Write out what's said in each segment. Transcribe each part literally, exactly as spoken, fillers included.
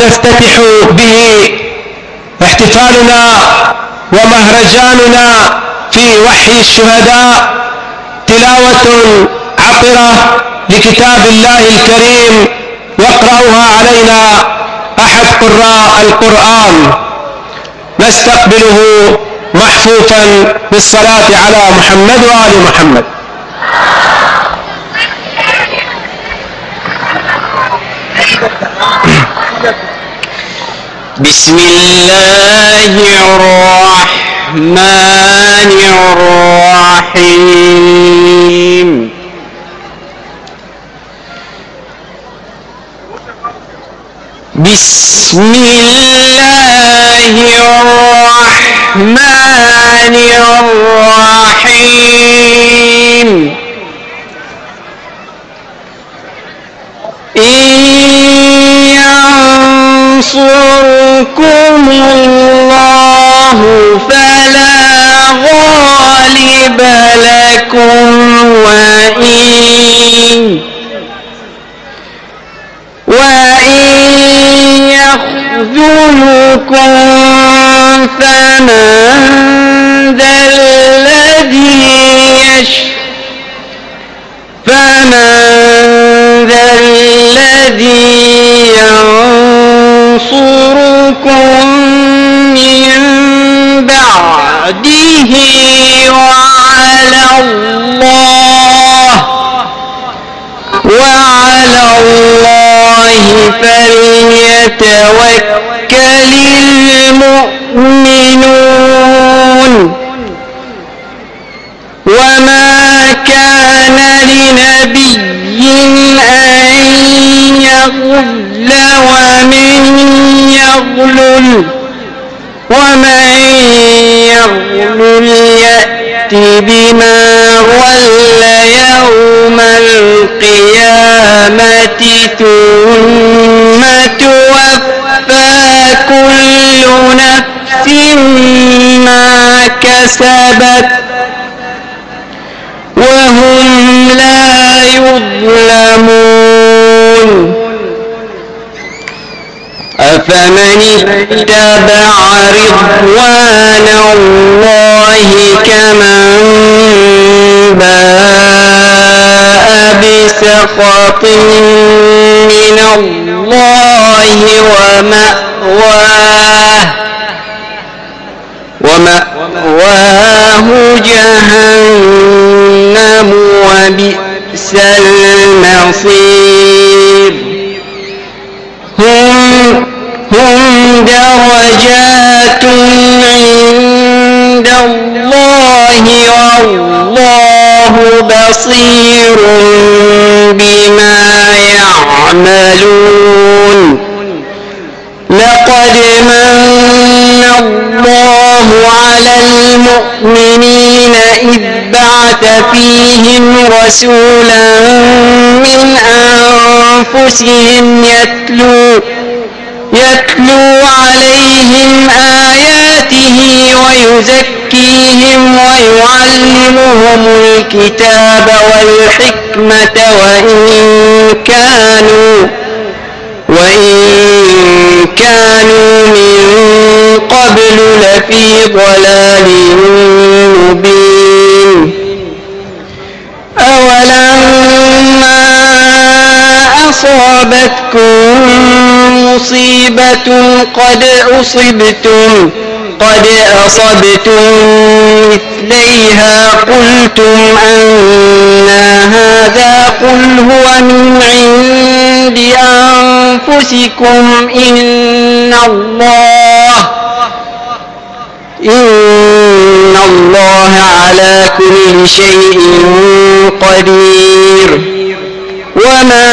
نفتتح به احتفالنا ومهرجاننا في وحي الشهداء، تلاوة عطرة لكتاب الله الكريم يقرأها علينا أحد قراء القرآن، نستقبله محفوفا بالصلاة على محمد وآل محمد. بسم الله الرحمن الرحيم. بسم الله الرحمن الرحيم. إن ينصركم الله فلا غالب لكم، وإن وإن يخذلكم فمن ذا الذي يشفع فمن ذا الذي ينصركم من بعده، وعلى الله وعلى الله فليتوكل المؤمنون. وما كان لنبي أن يغل ومن يغلل ومن يغلل يأت بما غل يوم القيامة، ثم توفى كل نفس ما كسبت وهم لا يظلمون. أفمن اتبع رضوان الله كمن باء بسخط من الله ومأواه ومأواه جهنم وبئس المصير. هم هم درجات عند الله والله بصير بما يعملون. لقد من الله على المؤمنين إذ بعث فيهم رسولا من أنفسهم يتلو يتلو عليهم آياته ويزكيهم ويعلمهم الكتاب والحكمة وإن كانوا وإن كانوا من قبل لفي ضلال مبين. أولما أصابتكم مصيبة قد أصبتم قد أصبتم مثليها قلتم أن هذا، قل هو من عند أنفسكم إن الله إن الله على كل شيء قدير. وما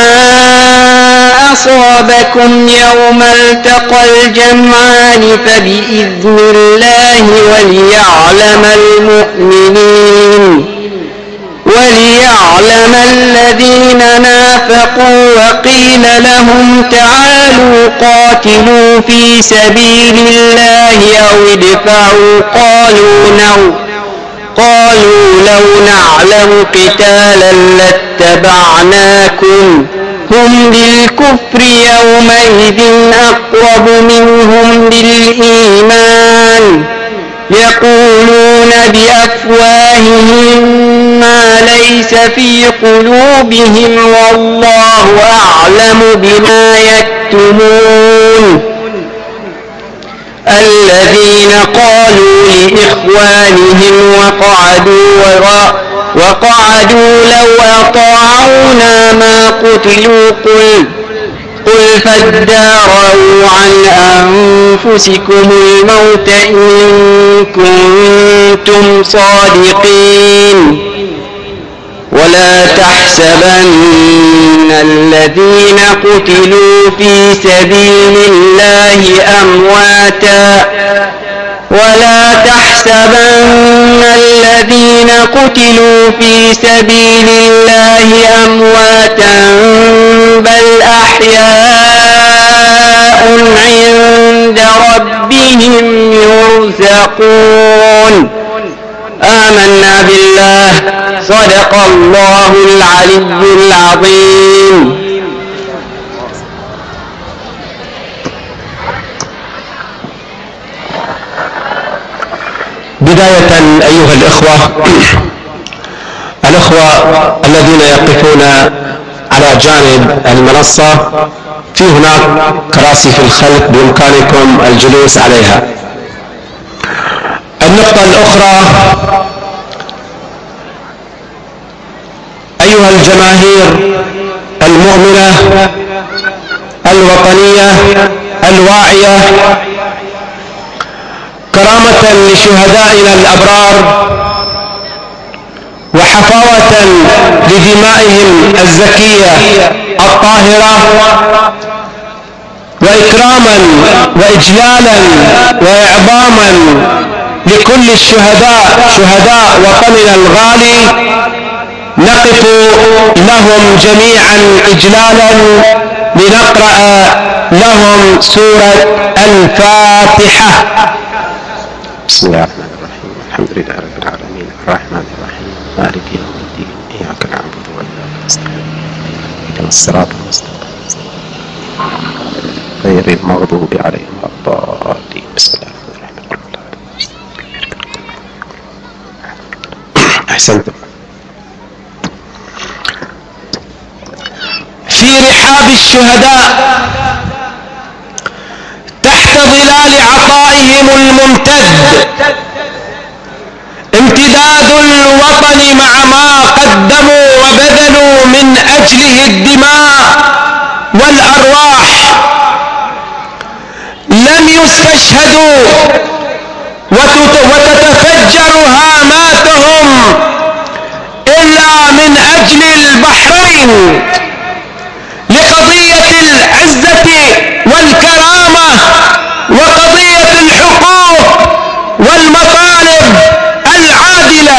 أصابكم يوم التقى الجمعان فبإذن الله وليعلم المؤمنين وليعلم الذين نافقوا. وقيل لهم تعالوا قاتلوا في سبيل الله أو ادفعوا قالوا نو قالوا لو نعلم قتالا لاتبعناكم هم للكفر يومئذ أقرب منهم للإيمان يقولون بأفواههم ما ليس في قلوبهم والله أعلم بما يكتمون الذين قالوا لإخوانهم وقعدوا وراء وقعدوا لو أطاعونا ما قتلوا قل قل فاداروا عن أنفسكم الموت إن كنتم صادقين ولا تحسبن الذين قتلوا في سبيل الله أمواتا ولا تحسبن الذين قتلوا في سبيل الله أمواتا بل أحياء عند ربهم يرزقون آمنا بالله صدق الله العلي العظيم. بداية أيها الإخوة الإخوة الذين يقفون على جانب المنصة، في هناك كراسي في الخلف بإمكانكم الجلوس عليها. النقطة الأخرى أيها الجماهير المؤمنة الوطنية الواعية، كرامة لشهدائنا الأبرار وحفاوة لدمائهم الزكية الطاهرة، وإكراما وإجلالا وإعظاما لكل الشهداء شهداء وطننا الغالي، نقف لهم جميعا إجلالا لنقرأ لهم سورة الفاتحة. بسم الله الرحمن الرحيم. الحمد لله رب العالمين الرحمن الرحيم مالك يوم الدين إياك نعبد وإياك نستعين اهدنا الصراط المستقيم غير المغضوب عليهم ولا الضالين. بسم الله الرحمن الرحيم. أحسنتم. في رحاب الشهداء تحت ظلال عطائهم الممتد امتداد الوطن مع ما قدموا وبذلوا من أجله الدماء والأرواح، لم يستشهدوا وتتفجر هاماتهم إلا من أجل البحرين، لقضية العزة والكرامة وقضية الحقوق والمطالب العادلة.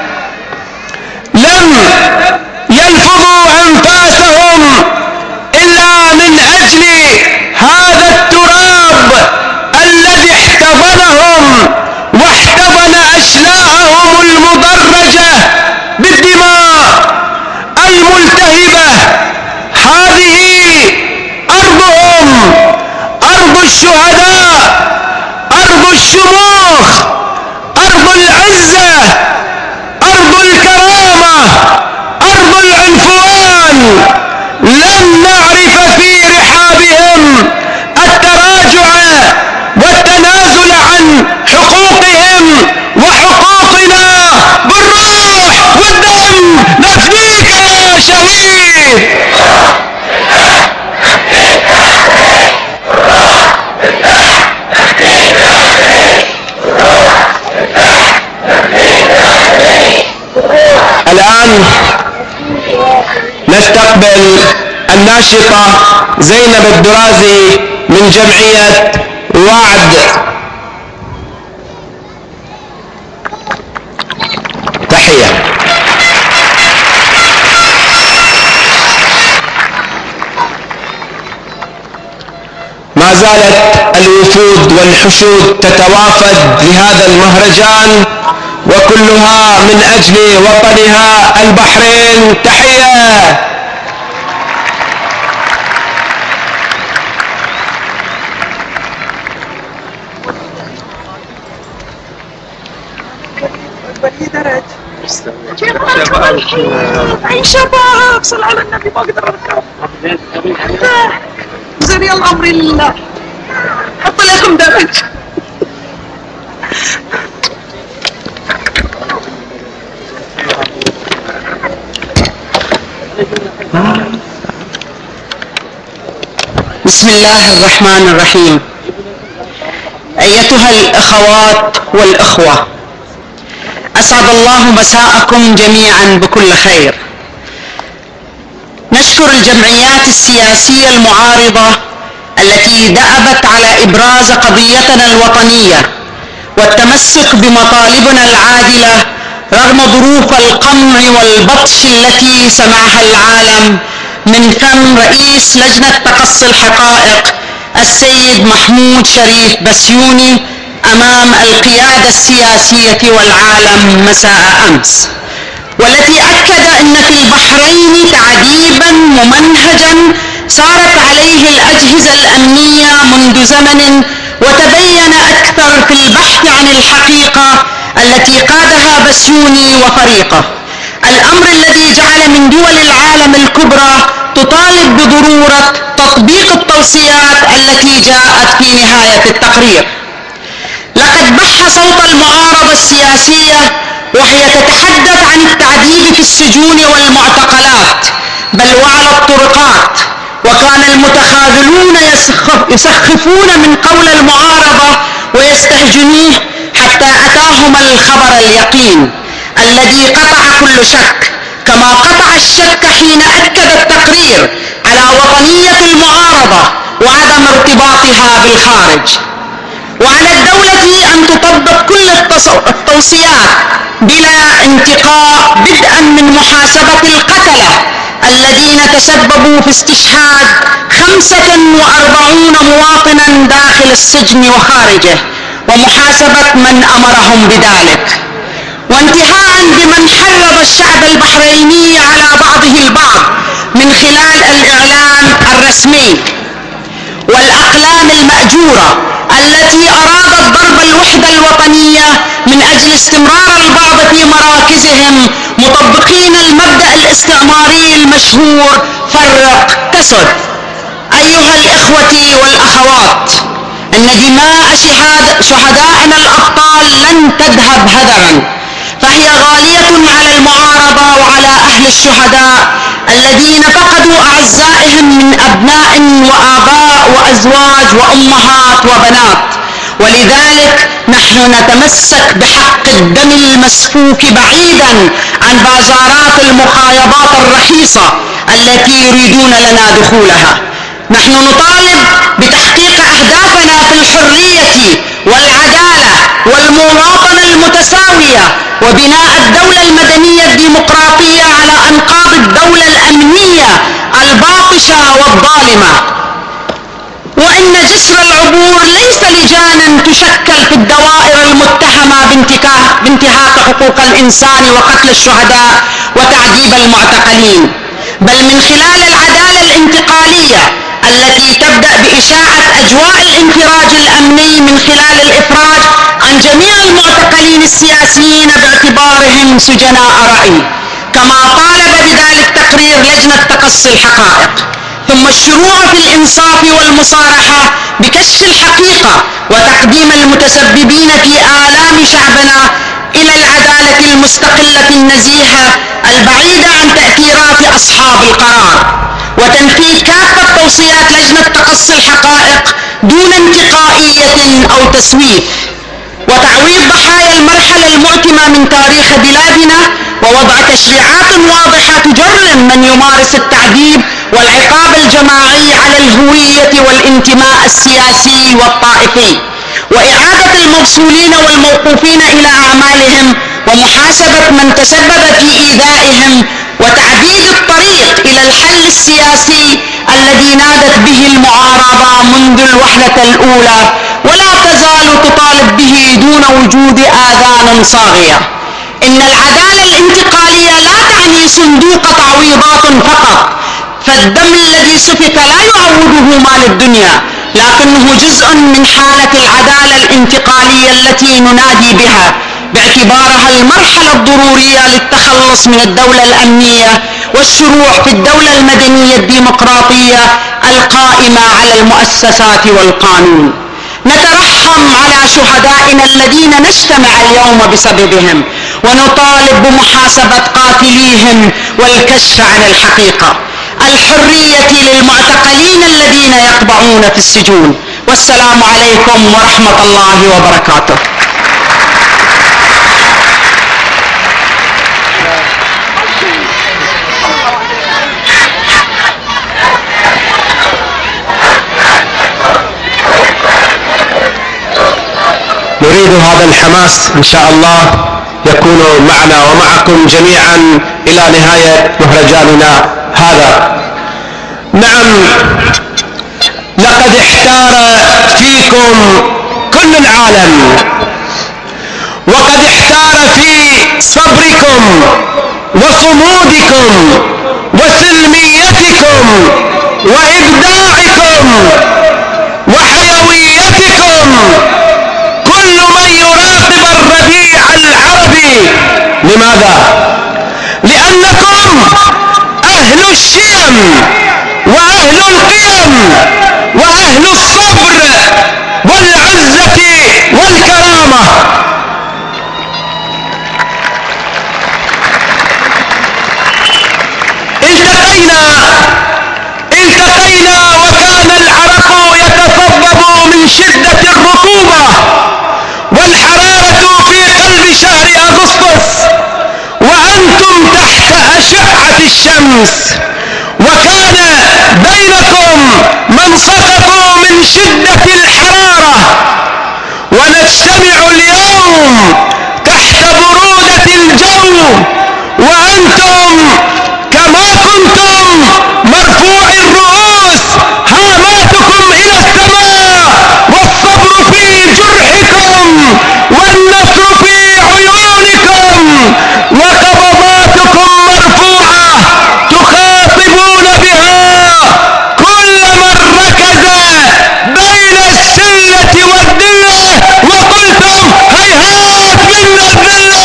لم يلفظوا أنفاسهم إلا من أجل هذا التراب الذي احتضنهم واحتضن أشلاءهم المدرجة بالدماء الملتهبة. هذه أرضهم، أرض الشهداء، أرض الشموخ، أرض العزة، أرض الكرامة، أرض العنفوان. لم نعرف في رحابهم التراجع والتنازل عن حقوقهم وحقوقنا بالروح والدم. نفديك يا شهيد. الآن نستقبل الناشطة زينب الدرازي من جمعية وعد. تحية. ما زالت الوفود والحشود تتوافد لهذا المهرجان، وكلها من أجل وطنها البحرين. تحية. أي شباب صل على النبي ما أقدر أركب زين يلا أمري لله حط لكم درج بسم الله الرحمن الرحيم. أيتها الأخوات والأخوة، أسعد الله مساءكم جميعا بكل خير. نشكر الجمعيات السياسية المعارضة التي دأبت على إبراز قضيتنا الوطنية والتمسك بمطالبنا العادلة رغم ظروف القمع والبطش التي سمعها العالم من فم رئيس لجنة تقصي الحقائق السيد محمود شريف بسيوني أمام القيادة السياسية والعالم مساء أمس، والتي أكد أن في البحرين تعذيبا ممنهجا سارت عليه الأجهزة الأمنية منذ زمن، وتبين أكثر في البحث عن الحقيقة التي قادها بسيوني وفريقه، الأمر الذي جعل من دول العالم الكبرى تطالب بضرورة تطبيق التوصيات التي جاءت في نهاية التقرير. لقد بح صوت المعارضة السياسية وهي تتحدث عن التعذيب في السجون والمعتقلات بل وعلى الطرقات، وكان المتخاذلون يسخفون من قول المعارضة ويستهجنوه حتى أتاهم الخبر اليقين الذي قطع كل شك، كما قطع الشك حين أكد التقرير على وطنية المعارضة وعدم ارتباطها بالخارج. وعلى الدولة أن تطبق كل التوصيات بلا انتقاء، بدءا من محاسبة القتلة الذين تسببوا في استشهاد خمسة وأربعين مواطنا داخل السجن وخارجه، ومحاسبة من أمرهم بذلك، وانتهاء بمن حرض الشعب البحريني على بعضه البعض من خلال الإعلام الرسمي والأقلام المأجورة التي أرادت ضرب الوحدة الوطنية من أجل استمرار البعض في مراكزهم مطبقين المبدأ الاستعماري المشهور فرق تسد. أيها الإخوة والأخوات، أن دماء شهدائنا الأبطال لن تذهب هدرا، فهي غالية على المعارضة وعلى أهل الشهداء الذين فقدوا أعزائهم من أبناء وآباء وأزواج وأمهات وبنات، ولذلك نحن نتمسك بحق الدم المسفوك بعيدا عن بازارات المخايبات الرخيصة التي يريدون لنا دخولها. نحن نطالب بتحقيق أهدافنا في الحرية والعدالة والمواطنة المتساوية وبناء الدولة المدنية الديمقراطية على أنقاض الدولة الأمنية الباطشة والظالمة، وإن جسر العبور ليس لجانا تشكل في الدوائر المتهمة بانتهاك حقوق الإنسان وقتل الشهداء وتعذيب المعتقلين، بل من خلال العدالة الانتقالية التي تبدأ بإشاعة أجواء الانفراج الأمني من خلال الإفراج عن جميع المعتقلين السياسيين باعتبارهم سجناء رأي، كما طالب بذلك تقرير لجنة تقصي الحقائق، ثم الشروع في الإنصاف والمصارحة بكشف الحقيقة وتقديم المتسببين في آلام شعبنا إلى العدالة المستقلة النزيهة البعيدة عن تأثيرات أصحاب القرار، وتنفيذ كافة توصيات لجنة تقصي الحقائق دون انتقائية أو تسويف، وتعويض ضحايا المرحلة المؤتمة من تاريخ بلادنا، ووضع تشريعات واضحة تجرم من يمارس التعذيب والعقاب الجماعي على الهوية والانتماء السياسي والطائفي، وإعادة الموصولين والموقوفين إلى أعمالهم، ومحاسبة من تسبب في إيذائهم، وتعديد الطريق إلى الحل السياسي الذي نادت به المعارضة منذ الوهلة الأولى ولا تزال تطالب به دون وجود آذان صاغية. إن العدالة الانتقالية لا تعني صندوق تعويضات فقط، فالدم الذي سفك لا يعوضه مال الدنيا، لكنه جزء من حالة العدالة الانتقالية التي ننادي بها، باعتبارها المرحلة الضرورية للتخلص من الدولة الأمنية والشروع في الدولة المدنية الديمقراطية القائمة على المؤسسات والقانون. نترحم على شهدائنا الذين نجتمع اليوم بسببهم، ونطالب بمحاسبة قاتليهم والكشف عن الحقيقة. الحرية للمعتقلين الذين يقبعون في السجون. والسلام عليكم ورحمة الله وبركاته. نريد هذا الحماس إن شاء الله يكون معنا ومعكم جميعا إلى نهاية مهرجاننا هذا. نعم، لقد احتار فيكم كل العالم، وقد احتار في صبركم وصمودكم وسلميتكم وإبداعكم وحيويتكم كل من يراقب الربيع العربي. لماذا؟ لأنكم أهل الشيم وأهل القيم وأهل الصبر والعزة والكرامة. التقينا التقينا وكان العرق يتصبب من شدة الرطوبة والحرارة في قلب شهر أغسطس، وأنتم تحت أشعة الشمس، وكان بينكم من سقطوا من شدة الحرارة، ونجتمع اليوم تحت برودة الجو وأنتم كما كنتم مرفوع الرؤوس، هاماتكم إلى السماء، والصبر في جرحكم والنصر في عيونكم، وقبضاتكم مرفوعة تخاطبون بها كل من ركز بين السلة والذلة وقلتم هيهات منا الذلة.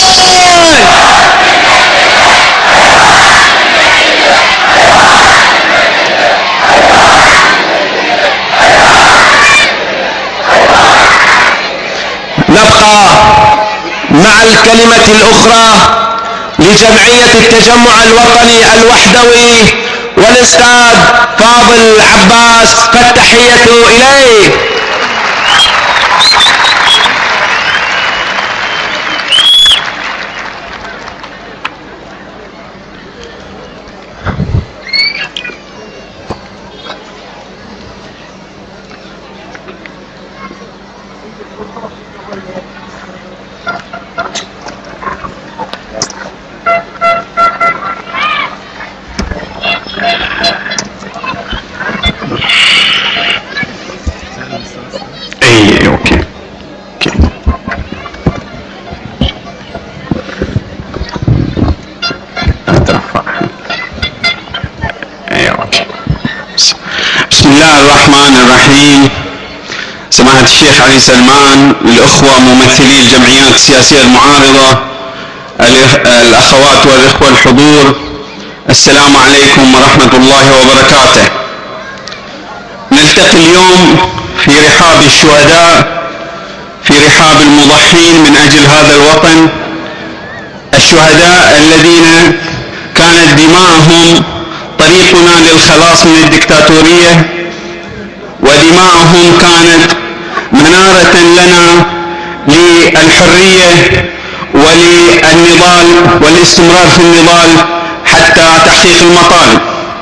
نبقى مع الكلمة الأخرى لجمعية التجمع الوطني الوحدوي والأستاذ فاضل عباس، فالتحية إليه. اي اوكي اوكي اي اوكي. بسم الله الرحمن الرحيم. سماحة الشيخ علي سلمان، الأخوة ممثلي الجمعيات السياسية المعارضة، الأخوات والإخوة الحضور، السلام عليكم ورحمة الله وبركاته. نلتقي اليوم في رحاب الشهداء، في رحاب المضحين من أجل هذا الوطن، الشهداء الذين كانت دماءهم طريقنا للخلاص من الدكتاتورية، ودماءهم كانت منارة لنا للحرية وللنضال والاستمرار في النضال حتى تحقيق المطالب.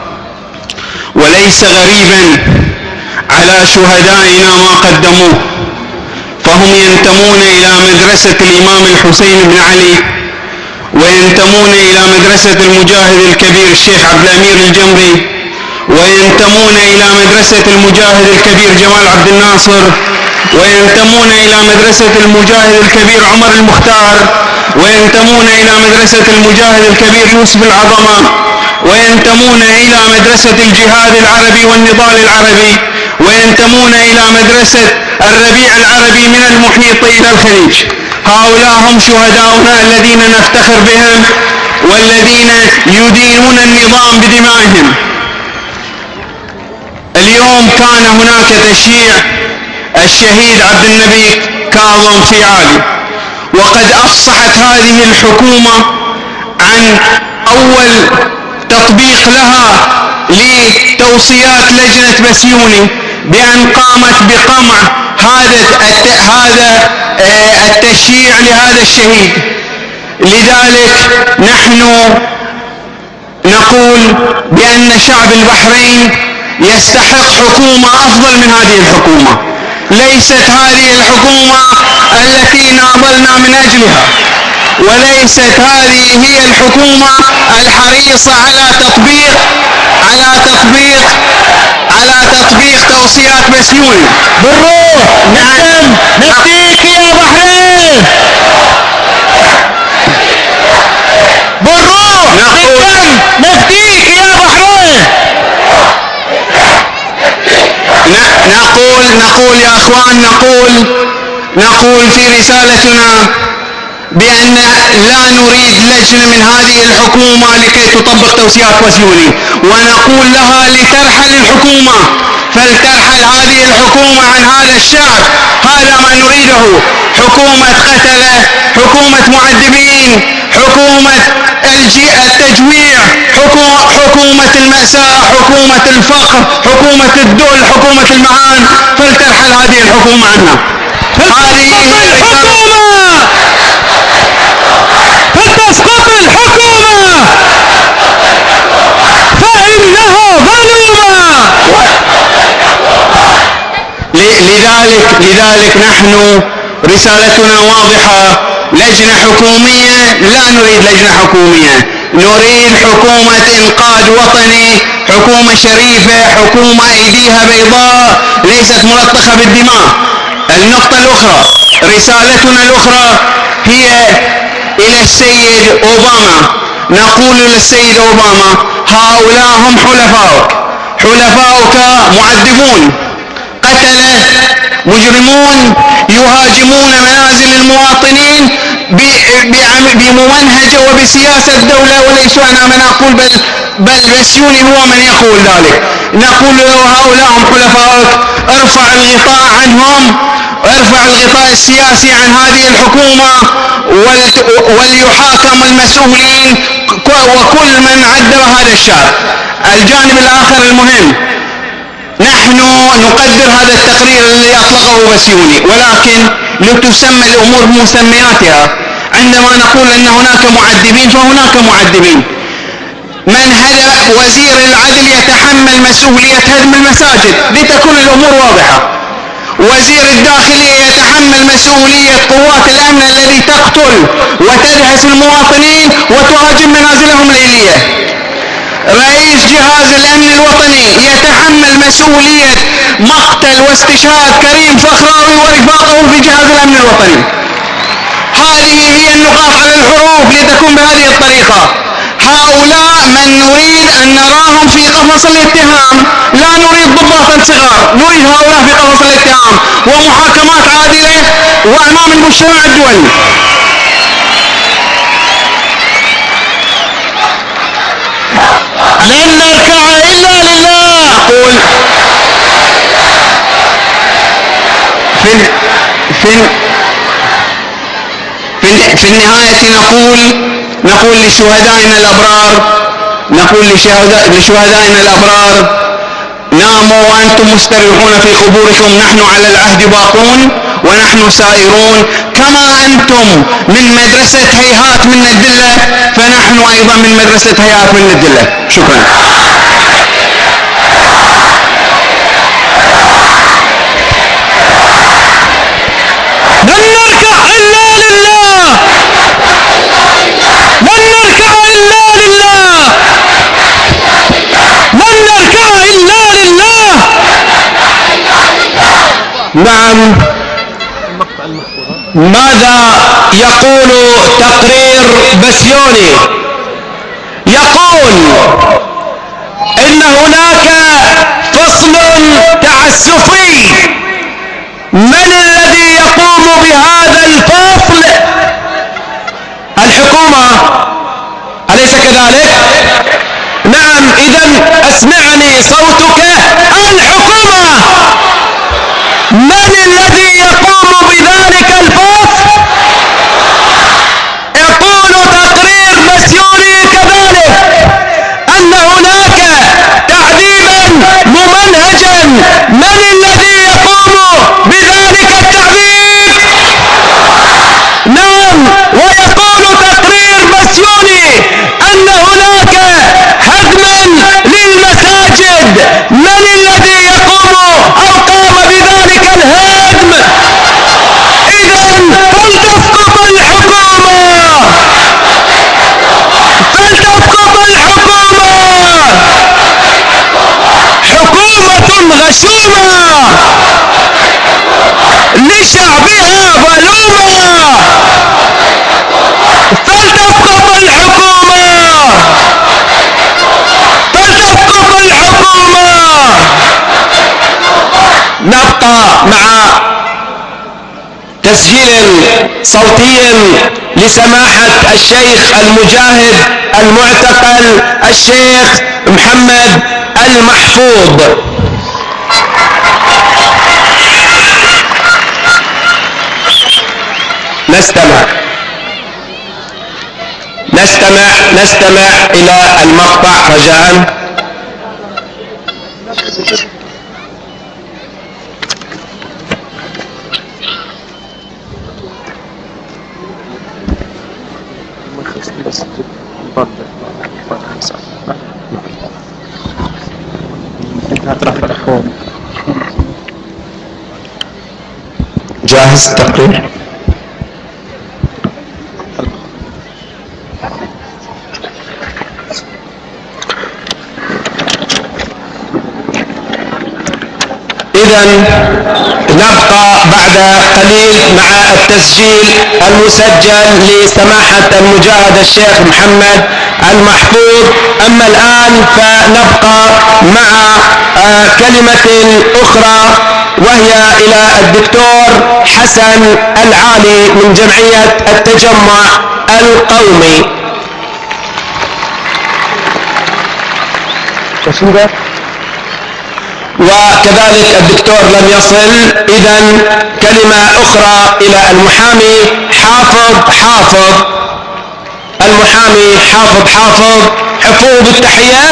وليس غريبا على شهدائنا ما قدموه، فهم ينتمون إلى مدرسة الإمام الحسين بن علي، وينتمون إلى مدرسة المجاهد الكبير الشيخ عبد الأمير الجمري، وينتمون إلى مدرسة المجاهد الكبير جمال عبد الناصر، وينتمون إلى مدرسة المجاهد الكبير عمر المختار، وينتمون إلى مدرسة المجاهد الكبير يوسف العظمة، وينتمون إلى مدرسة الجهاد العربي والنضال العربي، وينتمون إلى مدرسة الربيع العربي من المحيط إلى الخليج. هؤلاء هم شهداؤنا الذين نفتخر بهم والذين يدينون النظام بدمائهم. اليوم كان هناك تشييع الشهيد عبد النبي كاظم في عالي، وقد أفصحت هذه الحكومة عن أول تطبيق لها لتوصيات لجنة بسيوني بأن قامت بقمع هذا هذا التشييع لهذا الشهيد. لذلك نحن نقول بأن شعب البحرين يستحق حكومة أفضل من هذه الحكومة. ليست هذه الحكومة التي ناضلنا من أجلها، وليست هذه هي الحكومة الحريصة على تطبيق على تطبيق على تطبيق توصيات بسيوني. بالروح نعم نفديك يا بحرين، بالروح بالدم نفديك يا بحرين. نقول نقول يا اخوان نقول نقول في رسالتنا بأن لا نريد لجنة من هذه الحكومة لكي تطبق توصيات بسيوني، ونقول لها لترحل الحكومة، فلترحل هذه الحكومة عن هذا الشعب. هذا ما نريده، حكومة قتلة، حكومة معذبين، حكومة التجويع، حكومة المأساة، حكومة الفقر، حكومة الذل، حكومة المعان. فلترحل هذه الحكومة عنها. هذه الحكومة، فلتسقط الحكومة فإنها ظلومة. لذلك لذلك نحن رسالتنا واضحة. لجنة حكومية لا نريد لجنة حكومية، نريد حكومة إنقاذ وطني، حكومة شريفة، حكومة أيديها بيضاء ليست ملطخة بالدماء. النقطة الأخرى، رسالتنا الأخرى هي إلى السيد أوباما. نقول للسيد أوباما هؤلاء هم حلفاؤك، حلفاؤك معذبون، قتلة، مجرمون، يهاجمون منازل المواطنين بممنهجة وبسياسة دولة، وليس أنا من أقول بل, بل بسيوني هو من يقول ذلك. نقول له هؤلاء هم حلفاؤك، ارفع الغطاء عنهم، ارفع الغطاء السياسي عن هذه الحكومة، وليحاكم المسؤولين وكل من عذب هذا الشعب. الجانب الآخر المهم، نحن نقدر هذا التقرير الذي أطلقه بسيوني، ولكن لتسمى الأمور بمسمياتها. عندما نقول أن هناك معذبين فهناك معذبين. من هدم وزير العدل يتحمل مسؤولية هدم المساجد لتكون الأمور واضحة. وزير الداخلية يتحمل مسؤولية قوات الأمن الذي تقتل وتدهس المواطنين وتهاجم منازلهم الليلية. رئيس جهاز الأمن الوطني يتحمل مسؤولية مقتل واستشهاد كريم فخراوي ورفاقه في جهاز الأمن الوطني. هذه هي النقاط على الحروف لتكون بهذه الطريقة. هؤلاء من نريد أن نراهم في قفص الاتهام، لا نريد ضباطا صغار، نريد هؤلاء في قفص الاتهام ومحاكمات عادلة وأمام المجتمع الدولي. لن نركع إلا لله. نقول في في في, في النهاية نقول نقول لشهدائنا الأبرار نقول لشهدائنا الأبرار ناموا وأنتم مستريحون في قبوركم، نحن على العهد باقون ونحن سائرون. كما أنتم من مدرسة هيهات من الدلة فنحن أيضا من مدرسة هيهات من الدلة. شكرا. لن نركع إلا لله، لن نركع إلا لله، لن نركع إلا لله. نعم. ماذا يقول تقرير بسيوني؟ يقول إن هناك فصل تعسفي. من الذي يقوم بهذا الفصل؟ الحكومة، أليس كذلك؟ نعم، إذن اسمعني صوتك الحكومة. من الذي يقوم بذلك الفصل؟ يقول تقرير مسيوني كذلك أن هناك تعذيبا ممنهجا. من الذي يقوم بذلك التعذيب؟ نعم، ويقول تقرير مسيوني أن هناك هدما للمساجد. من الذي يقوم أو قام بذلك الهدم؟ إذن فلتسقط الحكومة، فلتسقط الحكومة. حكومة غشومة لشعبها ظلومة، فلتسقط الحكومة، فلتسقط الحكومة. نبقى مع تسجيل صوتي لسماحة الشيخ المجاهد المعتقل الشيخ محمد المحفوظ. نستمع نستمع نستمع إلى المقطع رجاء. جاهز التقرير؟ إذن نبقى بعد قليل مع التسجيل المسجل لسماحة المجاهد الشيخ محمد المحفوظ. أما الآن فنبقى مع كلمة أخرى وهي إلى الدكتور حسن العالي من جمعية التجمع القومي. وكذلك الدكتور لم يصل. إذن كلمة أخرى إلى المحامي حافظ حافظ المحامي حافظ حافظ حفوه بالتحية.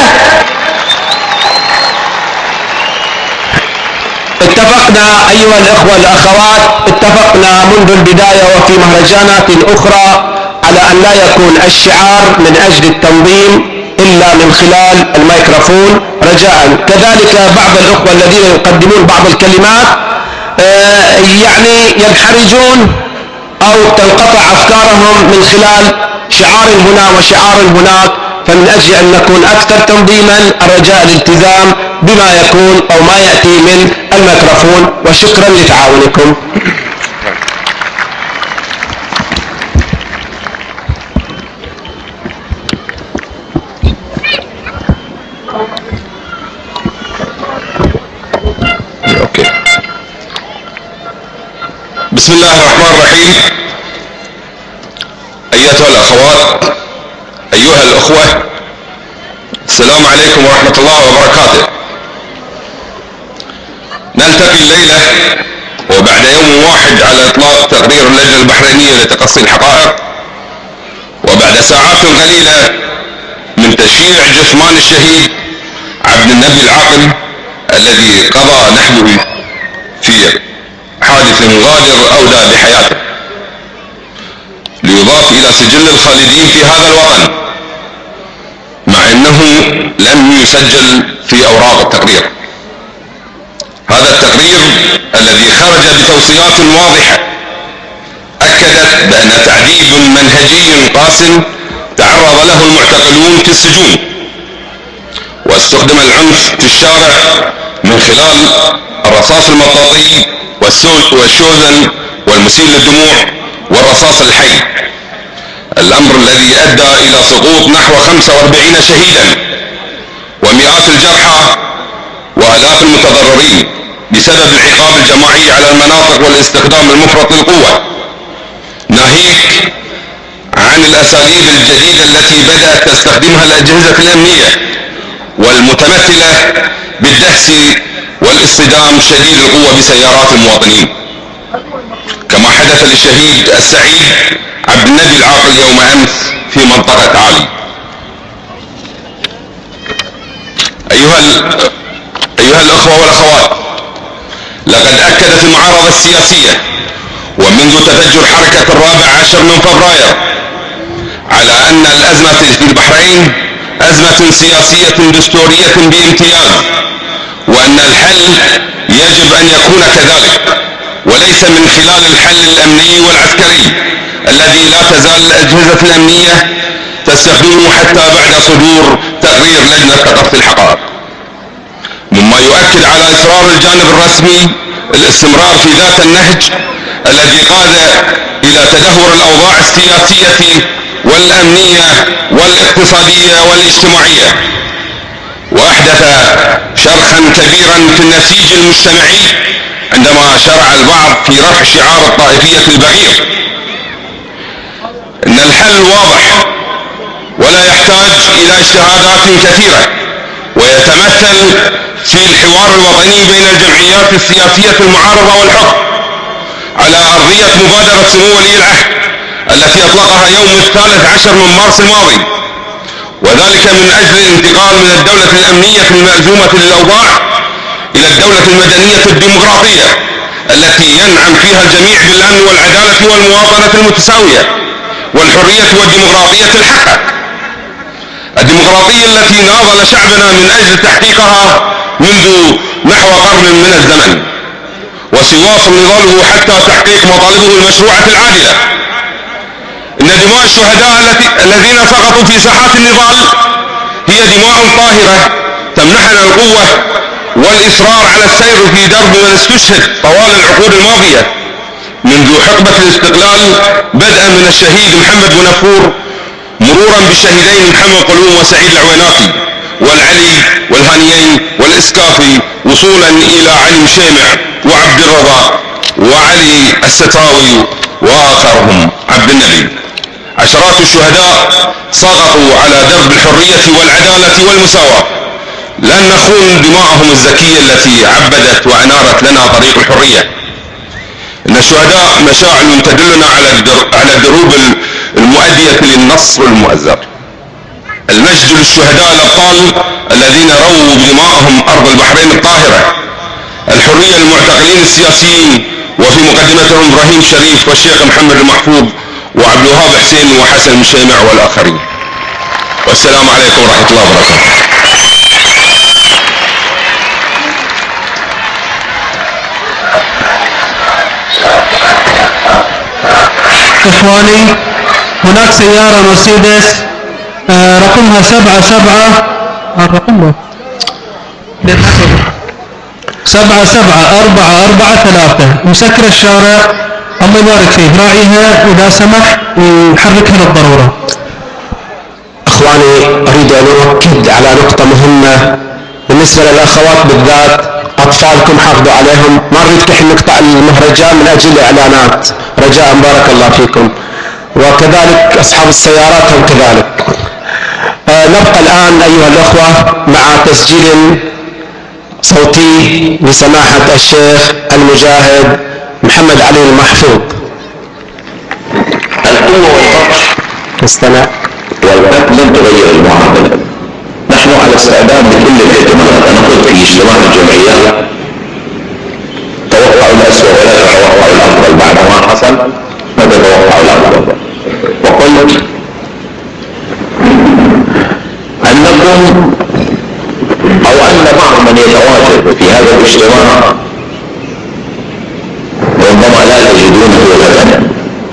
اتفقنا أيها الإخوة الأخوات، اتفقنا منذ البداية وفي مهرجانات أخرى على أن لا يكون الشعار من أجل التنظيم إلا من خلال الميكروفون رجاء. كذلك بعض الأخوة الذين يقدمون بعض الكلمات يعني ينحرجون أو تنقطع أفكارهم من خلال شعار هنا وشعار هناك، فمن أجل أن نكون أكثر تنظيما الرجاء الالتزام بما يكون أو ما يأتي من الميكروفون. وشكرا لتعاونكم. بسم الله الرحمن الرحيم. أيتها الأخوات، أيها الأخوة، السلام عليكم ورحمة الله وبركاته. نلتقي الليلة وبعد يوم واحد على إطلاق تقرير اللجنة البحرينية لتقصي الحقائق، وبعد ساعات قليلة من تشييع جثمان الشهيد عبد النبي العاقل الذي قضى نحبه في حادث غادر أودى بحياته، ليضاف إلى سجل الخالدين في هذا الوطن، مع أنه لم يسجل في أوراق التقرير. هذا التقرير الذي خرج بتوصيات واضحة أكدت بأن تعذيب منهجي قاس تعرض له المعتقلون في السجون، واستخدم العنف في الشارع من خلال الرصاص المطاطي والشوذن والمسيل للدموع والرصاص الحي، الأمر الذي أدى إلى سقوط نحو خمسة وأربعين شهيدا ومئات الجرحى وآلاف المتضررين بسبب العقاب الجماعي على المناطق والاستخدام المفرط للقوة، ناهيك عن عن الأساليب الجديدة التي بدأت تستخدمها الأجهزة الأمنية والمتمثلة بالدهس والاصطدام شديد القوة بسيارات المواطنين، كما حدث للشهيد السعيد عبد النبي العاقل يوم أمس في منطقة عالي. أيها, أيها الأخوة والأخوات، لقد أكدت المعارضة السياسية ومنذ تفجر حركة الرابع عشر من فبراير على أن الأزمة في البحرين أزمة سياسية دستورية بامتياز، وأن الحل يجب أن يكون كذلك وليس من خلال الحل الأمني والعسكري الذي لا تزال الأجهزة الأمنية تستخدمه حتى بعد صدور تقرير لجنة تقصي الحقائق، مما يؤكد على إصرار الجانب الرسمي الاستمرار في ذات النهج الذي قاد إلى تدهور الأوضاع السياسية والأمنية والاقتصادية والاجتماعية، وأحدث شرخا كبيرا في النسيج المجتمعي عندما شرع البعض في رفع شعار الطائفية البغير. إن الحل واضح ولا يحتاج إلى اجتهادات كثيرة، ويتمثل في الحوار الوطني بين الجمعيات السياسية المعارضة والحكم على أرضية مبادرة سمو ولي العهد التي أطلقها يوم الثالث عشر من مارس الماضي، وذلك من أجل الانتقال من الدولة الأمنية المأزومة للأوضاع إلى الدولة المدنية الديمقراطية التي ينعم فيها الجميع بالأمن والعدالة والمواطنة المتساوية والحرية والديمقراطية الحقة، الديمقراطية التي ناضل شعبنا من أجل تحقيقها منذ نحو قرن من الزمن، وسيواصل نضاله حتى تحقيق مطالبه المشروعة العادلة. إن دماء الشهداء الذين سقطوا في ساحات النضال هي دماء طاهرة تمنحنا القوة والإصرار على السير في درب من استشهد طوال العقود الماضية منذ حقبة الاستقلال، بدءا من الشهيد محمد بنفور مرورا بالشهيدين محمد قلوم وسعيد العويناتي والعلي والهانيين والإسكافي، وصولا إلى علي مشيمع وعبد الرضا وعلي الستاوي وآخرهم عبد النبي. عشرات الشهداء سقطوا على درب الحرية والعدالة والمساواة، لن نخون دماءهم الزكية التي عبدت وأنارت لنا طريق الحرية. إن الشهداء مشاعل تدلنا على الدروب المؤدية للنصر المؤزر. المجد للشهداء الأبطال الذين رووا بدمائهم أرض البحرين الطاهرة، الحرية للمعتقلين السياسيين وفي مقدمتهم إبراهيم شريف والشيخ محمد المحفوظ وعبد الوهاب حسين وحسن مشيمع والآخرين. والسلام عليكم ورحمة الله وبركاته. إخواني، هناك سيارة مرسيدس رقمها سبعة سبعة الرقم سبعة سبعة أربعة أربعة ثلاثة مسكر الشارع، الله يبارك فيه، راعيها إذا سمح ويحركها للضرورة. أخواني، أريد أن أؤكد على نقطة مهمة بالنسبة للأخوات بالذات، أطفالكم حافظوا عليهم، ما نريد كحل نقطع المهرجان من أجل الإعلانات، رجاء بارك الله فيكم، وكذلك أصحاب السيارات هم كذلك. آه نبقى الآن أيها الأخوة مع تسجيل صوتي لسماحة الشيخ المجاهد محمد علي المحفوظ. القوة والبطش استمع والبطش لن تغير المعاملة. نحن على استعداد لكل الاحتمالات. أنا قلت في اجتماع الجمعية توقعوا الأسوأ ولا تتوقعوا الأفضل. بعد ما حصل ما تتوقعوا الأفضل، وقلت أنكم أو أن بعض من يتواجد في هذا الاجتماع ربما لا تجدونه غدا،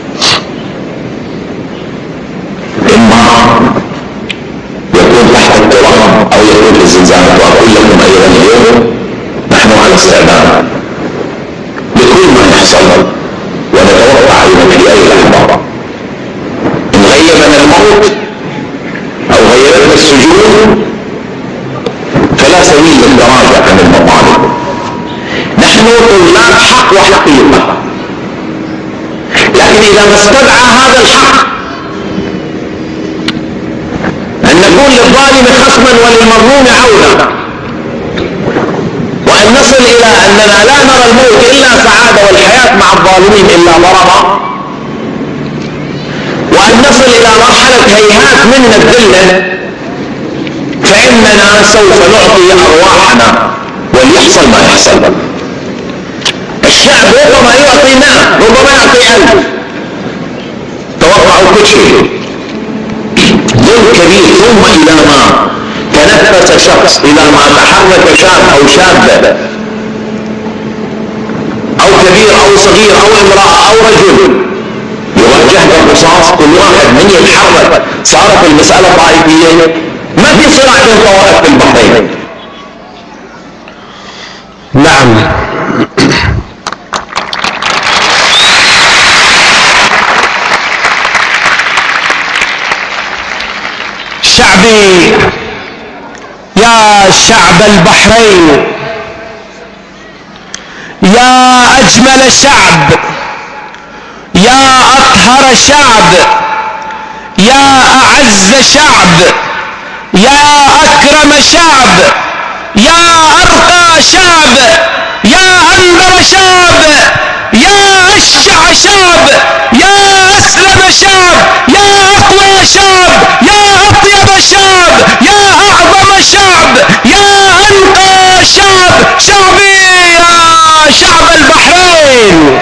إما يكون تحت التراب أو يكون في الزنزانة. وأقول لكم أيضا اليوم نحن على استعداد لكل ما يحصل، ونتوقع أيضا في أي لحظة إن غيبنا الموت أو غيرتنا السجون فلا سبيل للتراجع عن المطالب. نحن طلاب حق وحقيقة، لكن إذا ما استدعى هذا الحق للظالم خصما وللمظلوم عونا، وأن نصل إلى أننا لا نرى الموت إلا سعادة والحياة مع الظالمين إلا ضررا، وأن نصل إلى مرحلة هيهات منا الذلة، فإننا سوف نعطي أرواحنا وليحصل ما يحصل. الشعب ربما يعطي مئة، ربما يعطي ألف، توقعوا كل شيء. ذل كبير ثم إلى ما تنفس شخص، إلى ما تحرك شاب أو شابة أو كبير أو صغير أو امرأة أو رجل يوجه بالرصاص، كل واحد من يتحرك صارت المسألة طائفية، ما في صراع بين طوائف في البحرين. نعم. شعبي، يا شعب البحرين، يا أجمل شعب، يا أطهر شعب، يا أعز شعب، يا أكرم شعب، يا أرقى شعب، يا أنذر شعب، يا أشجع شعب، يا أسلم شعب، يا أقوى شعب، يا أطيب شعب، يا أعظم شعب، يا أنقى شعب، شعبي يا شعب البحرين،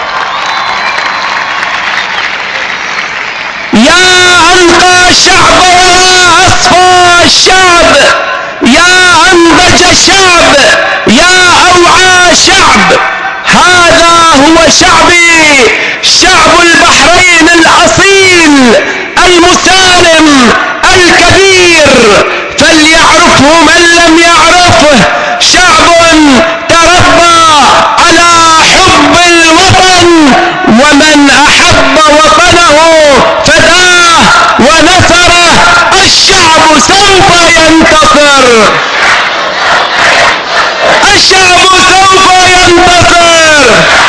يا أنقى شعب، يا أصفى الشعب، يا أنضج شعب، يا أوعى شعب، هذا هو شعبي، شعب البحرين الأصيل المسالم الكبير، فليعرفه من لم يعرفه، شعب تربى على حب الوطن، ومن أحب وطنه فداه ونصره. الشعب سوف ينتصر، الشعب سوف ينتصر،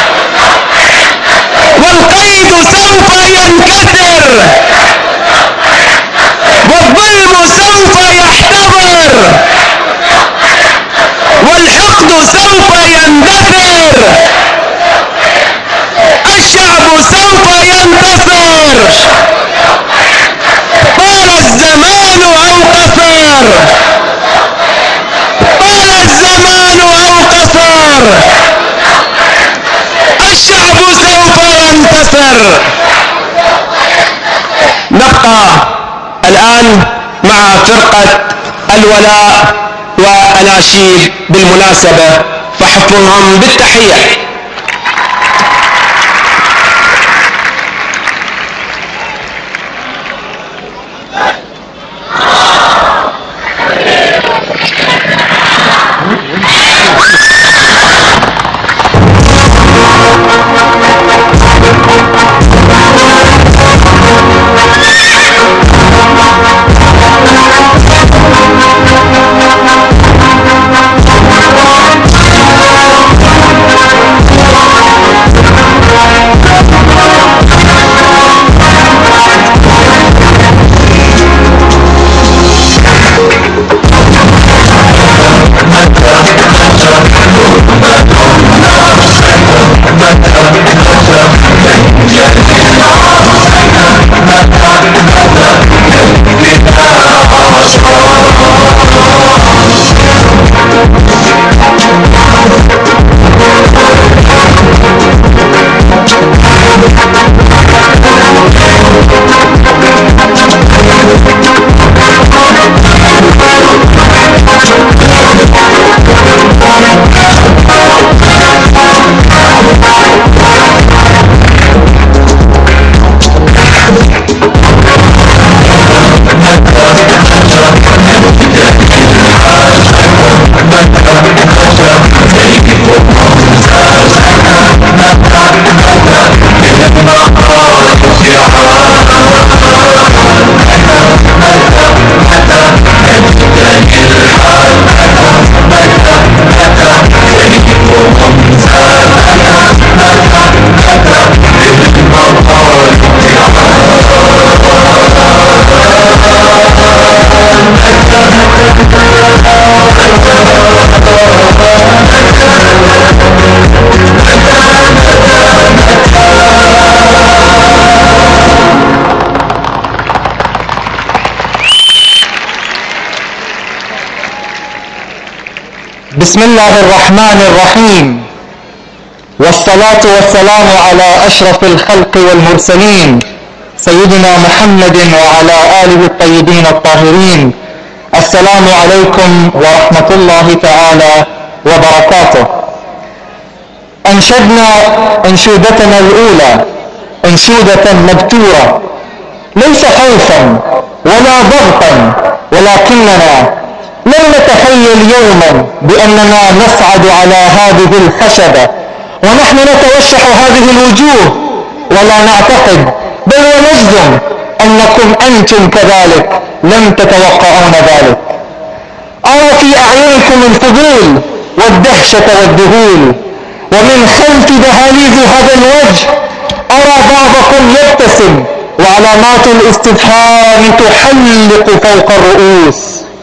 والقيد سوف ينكسر، والظلم سوف يحتضر، والحقد سوف يندثر، الشعب سوف ينتصر، طال الزمان أو قصر، طال الزمان أو قصر، الشعب سوف ينتصر. نبقى الآن مع فرقة الولاء وأناشيد بالمناسبة، فحفظهم بالتحية. بسم الله الرحمن الرحيم، والصلاة والسلام على أشرف الخلق والمرسلين سيدنا محمد وعلى آله الطيبين الطاهرين. السلام عليكم ورحمة الله تعالى وبركاته. أنشدنا أنشودتنا الأولى أنشودة مبتورة، ليس خوفا ولا ضغطا، ولكننا لم نتخيل يوما بأننا نصعد على هذه الخشبة ونحن نتوشح هذه الوجوه، ولا نعتقد بل ونجزم أنكم أنتم كذلك لم تتوقعون ذلك. أرى في أعينكم الفضول والدهشة والذهول، ومن خلف دهاليز هذا الوجه أرى بعضكم يبتسم وعلامات الاستفهام تحلق فوق الرؤوس،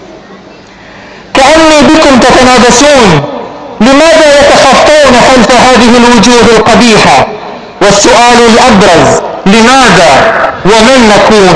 كأني بكم تتنافسون لماذا يتخفون خلف هذه الوجوه القبيحة، والسؤال الأبرز لماذا ومن نكون؟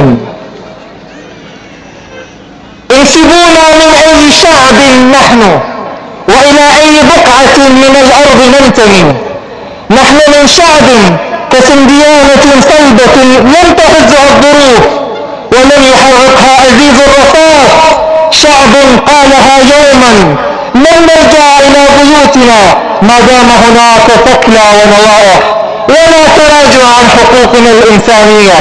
انسبونا من أي شعب نحن، وإلى أي بقعة من الأرض ننتمي. نحن من شعب كسنديانة صلبة لم تهزها الظروف ولم يحرقها عزيز الرصاص، شعب قالها يوما لن نرجع إلى بيوتنا ما دام هناك ثكلى ونوائح ولا تراجع عن حقوقنا الإنسانية.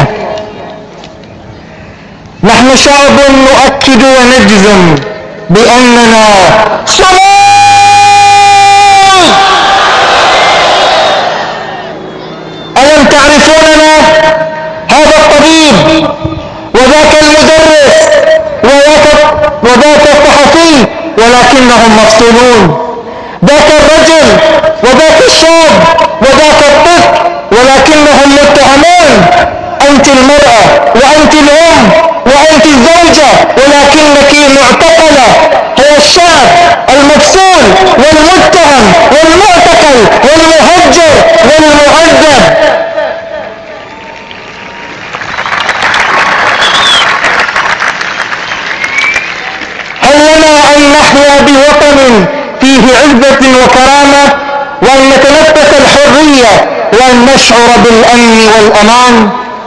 نحن شعب نؤكد ونجزم بأننا صمود. ألم تعرفوننا؟ هذا الطبيب وذاك المدرس وذاك, وذاك الصحفي ولكنهم مفصولون، ذاك الرجل وذاك الشاب وذاك الطفل ولكنهم متهمون. أنت المرأة وأنت الأم وأنت الزوجة ولكنك معتقلة. هو الشاب المفصول والمتهم والمعتقل والمهجر والمعذب. هل لنا أن نحيا بوطن فيه عزة وكرامة، وأن نتنفس الحرية، وأن نشعر بالأمن والأمان؟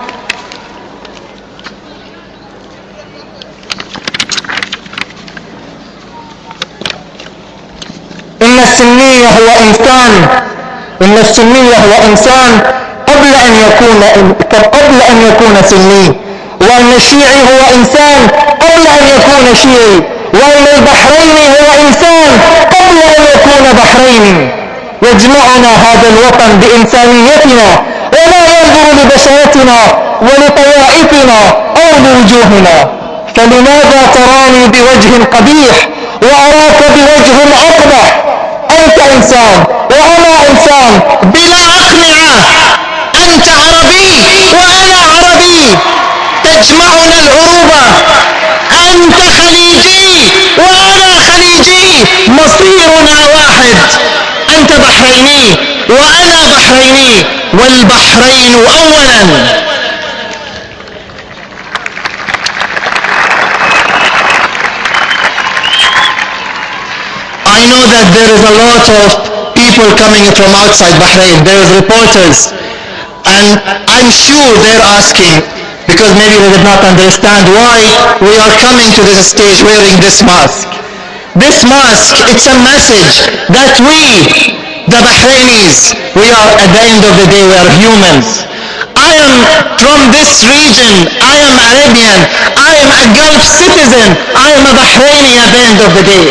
إن السني هو إنسان، إن السني هو إنسان قبل أن يكون قبل أن يكون سني، وأن الشيعي هو إنسان قبل أن يكون شيعي، وأن البحريني هو إنسان قبل أن يكون بحريني. يجمعنا هذا الوطن بإنسانيتنا، ولا ينظر لبشرتنا ولطوائفنا أو لوجوهنا. فلماذا تراني بوجه قبيح وأراك بوجه أقبح؟ أنت إنسان وأنا إنسان بلا أقنعة. أنت عربي وأنا عربي، تجمعنا العروبة. أنت خليجي وأنا خليجي، مصيرنا واحد. أنت بحريني وأنا بحريني، والبحرين أولا. I know that there is a lot of people coming from outside Bahrain. There is reporters, and I'm sure they're asking, because maybe they did not understand why we are coming to this stage wearing this mask. This mask, it's a message that we, the Bahrainis, we are, at the end of the day, we are humans. I am from this region. I am Arabian. I am a Gulf citizen. I am a Bahraini at the end of the day.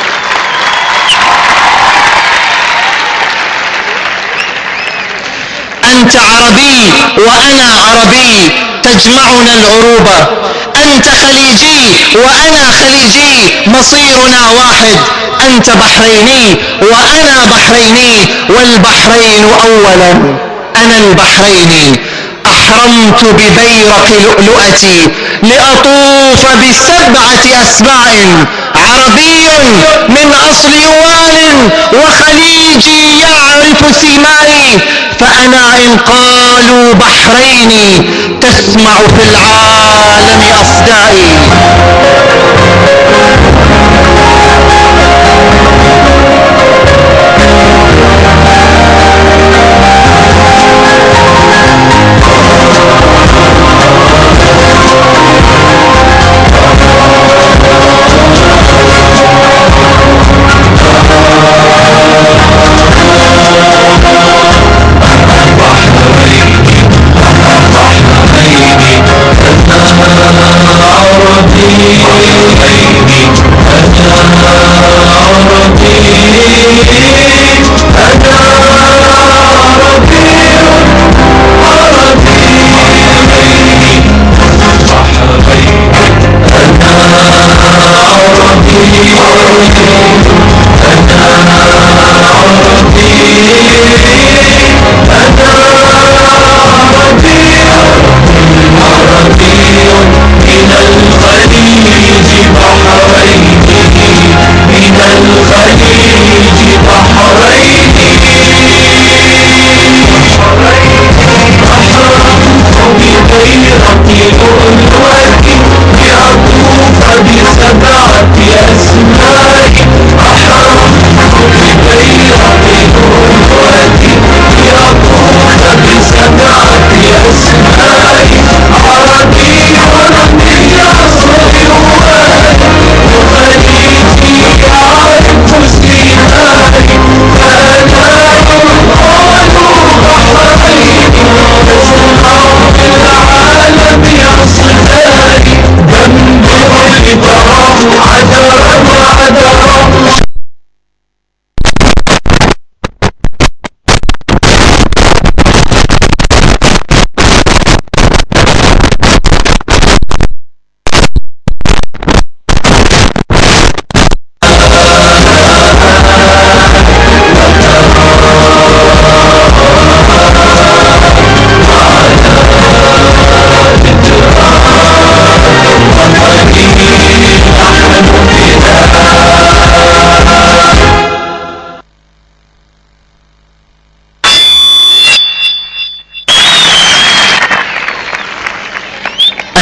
أنت عربي وأنا عربي، تجمعنا العروبة. أنت خليجي وأنا خليجي، مصيرنا واحد. أنت بحريني وأنا بحريني، والبحرين أولا. أنا البحريني، أحرمت ببيرق لؤلؤتي لأطوف بسبعة أسماء، عربي من أصل يوال وخليجي يعرف سمائي، فأنا إن قالوا بحريني تسمع في العالم أصدائي.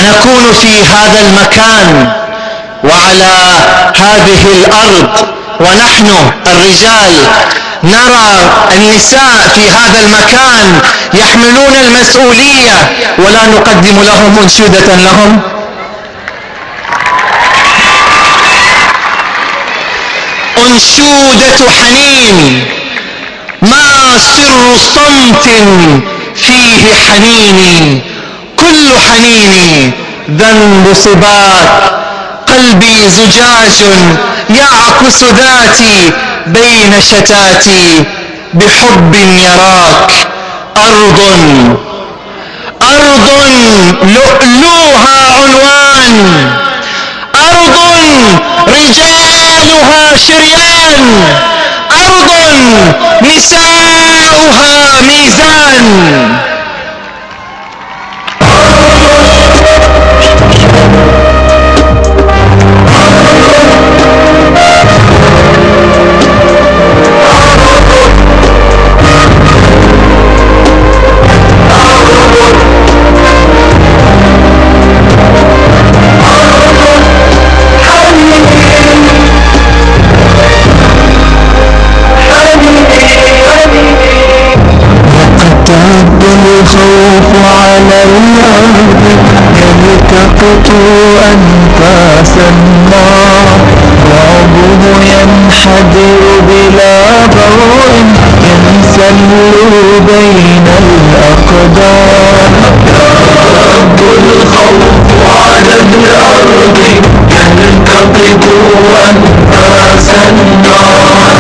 ونكون في هذا المكان وعلى هذه الأرض، ونحن الرجال نرى النساء في هذا المكان يحملون المسؤولية ولا نقدم لهم أنشودة لهم؟ أنشودة حنين، ما سر صمت فيه حنيني، كل حنيني ذنب صبات، قلبي زجاج يعكس ذاتي بين شتاتي، بحب يراك أرض أرض لؤلؤها عنوان، أرض رجالها شريان، أرض نساؤها ميزان. الخوف على الأرض يلتقط أنفاس النار، رعبه ينحدر بلا ضوء ينسل بين الأقدار. رب الخوف على الأرض يلتقط أنفاس النار،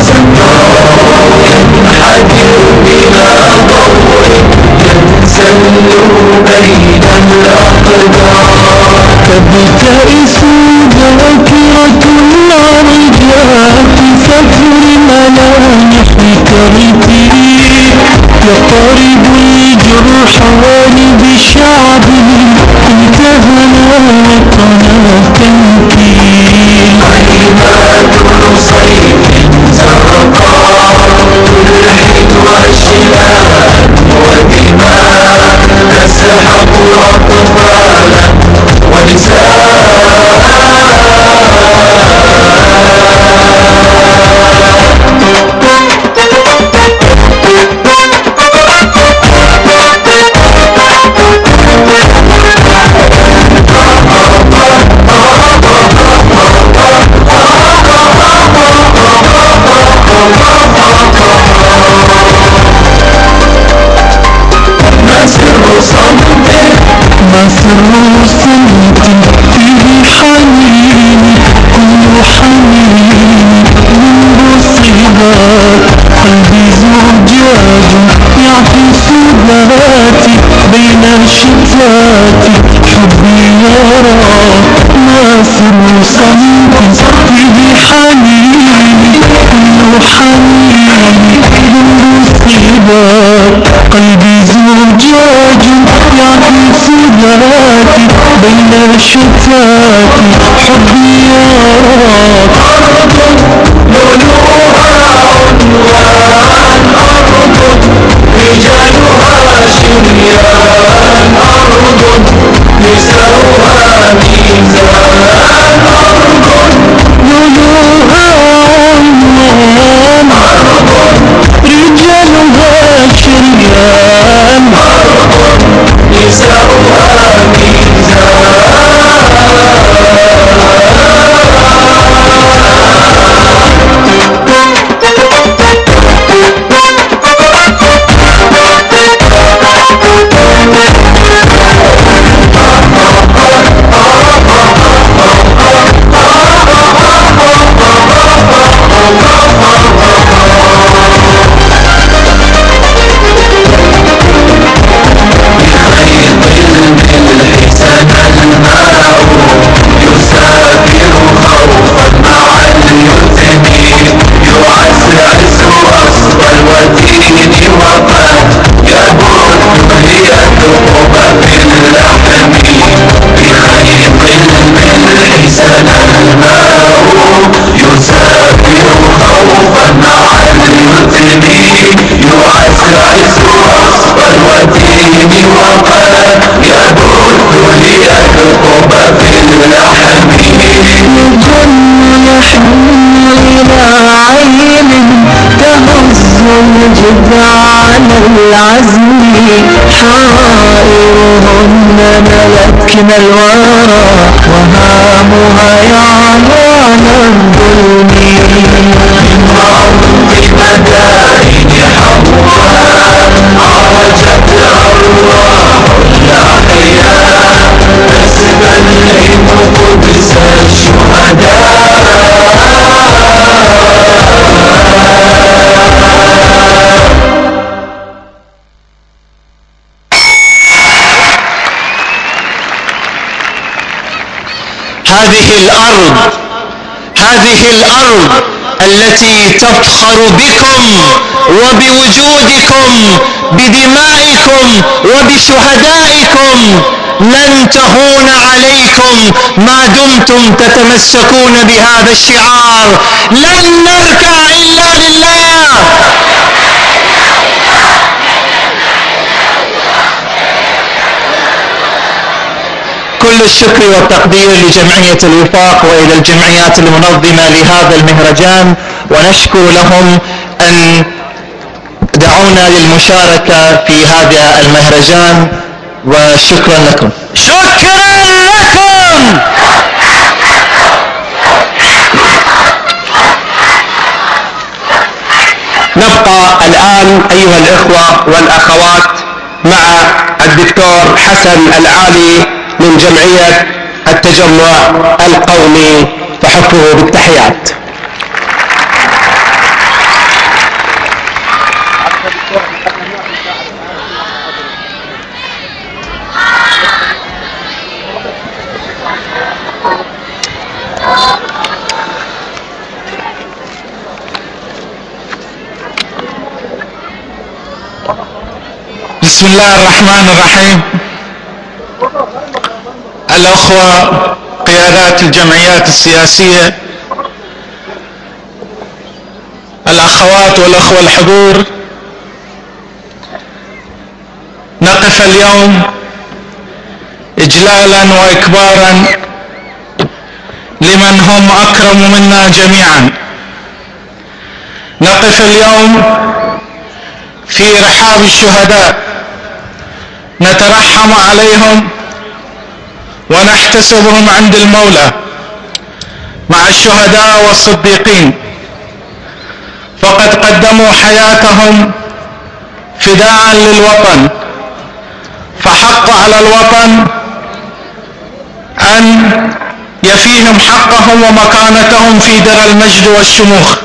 ينحدر بلا ضوء ينسل بين الأقدار. تبتئس ذاكرة العرجات فجر ملامح كرتي، يقارب الجرحان بشعبه انتهى وطنا تنكيل. عماد صيف زرقاء تلحد وشلال ودماء تسحق أطفالا ونساء. ما سر صمت فيه حنين، كل حنين من صبات، قلبي زجاج يعكس ذاتي بين الشتات، حبي يراك. ما سر صمت فيه حنين، كل حنين من صبات، قلبي زجاج يعكس ذاتي بين الشتات، حبي يراك. أرض لؤلؤها عنوان، أرض رجالها شريان، أرض نساؤها ميزان، أرض لؤلؤها عنوان، أرض رجالها شريان، أرض نساؤها ميزان. العزم حائرهن ملكن الورى وهامها يعلى على الظلم من أرض مدائن حواء عرجت أرواح الأحياء تستلهم قدس الشهداء هذه الأرض هذه الأرض التي تفخر بكم وبوجودكم بدمائكم وبشهدائكم لن تهون عليكم ما دمتم تتمسكون بهذا الشعار لن نركع إلا لله. كل الشكر والتقدير لجمعية الوفاق وإلى الجمعيات المنظمة لهذا المهرجان، ونشكر لهم أن دعونا للمشاركة في هذا المهرجان، وشكرا لكم. شكرا لكم. نبقى الآن أيها الإخوة والأخوات مع الدكتور حسن العالي من جمعية التجمع القومي، فحفه بالتحيات. بسم الله الرحمن الرحيم. الأخوة قيادات الجمعيات السياسية، الأخوات والأخوة الحضور، نقف اليوم إجلالا وإكبارا لمن هم أكرم منا جميعا. نقف اليوم في رحاب الشهداء نترحم عليهم ونحتسبهم عند المولى مع الشهداء والصديقين، فقد قدموا حياتهم فداء للوطن، فحق على الوطن أن يفيهم حقهم ومكانتهم في درى المجد والشموخ،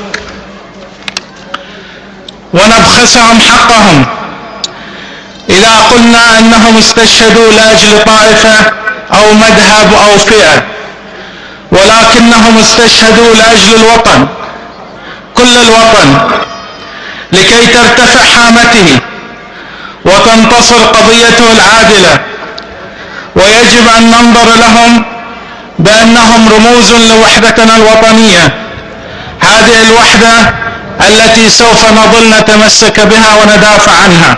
ونبخسهم حقهم إذا قلنا أنهم استشهدوا لأجل طائفة أو مذهب أو فئة، ولكنهم استشهدوا لأجل الوطن، كل الوطن، لكي ترتفع حامته وتنتصر قضيته العادلة. ويجب أن ننظر لهم بأنهم رموز لوحدتنا الوطنية، هذه الوحدة التي سوف نظل نتمسك بها وندافع عنها.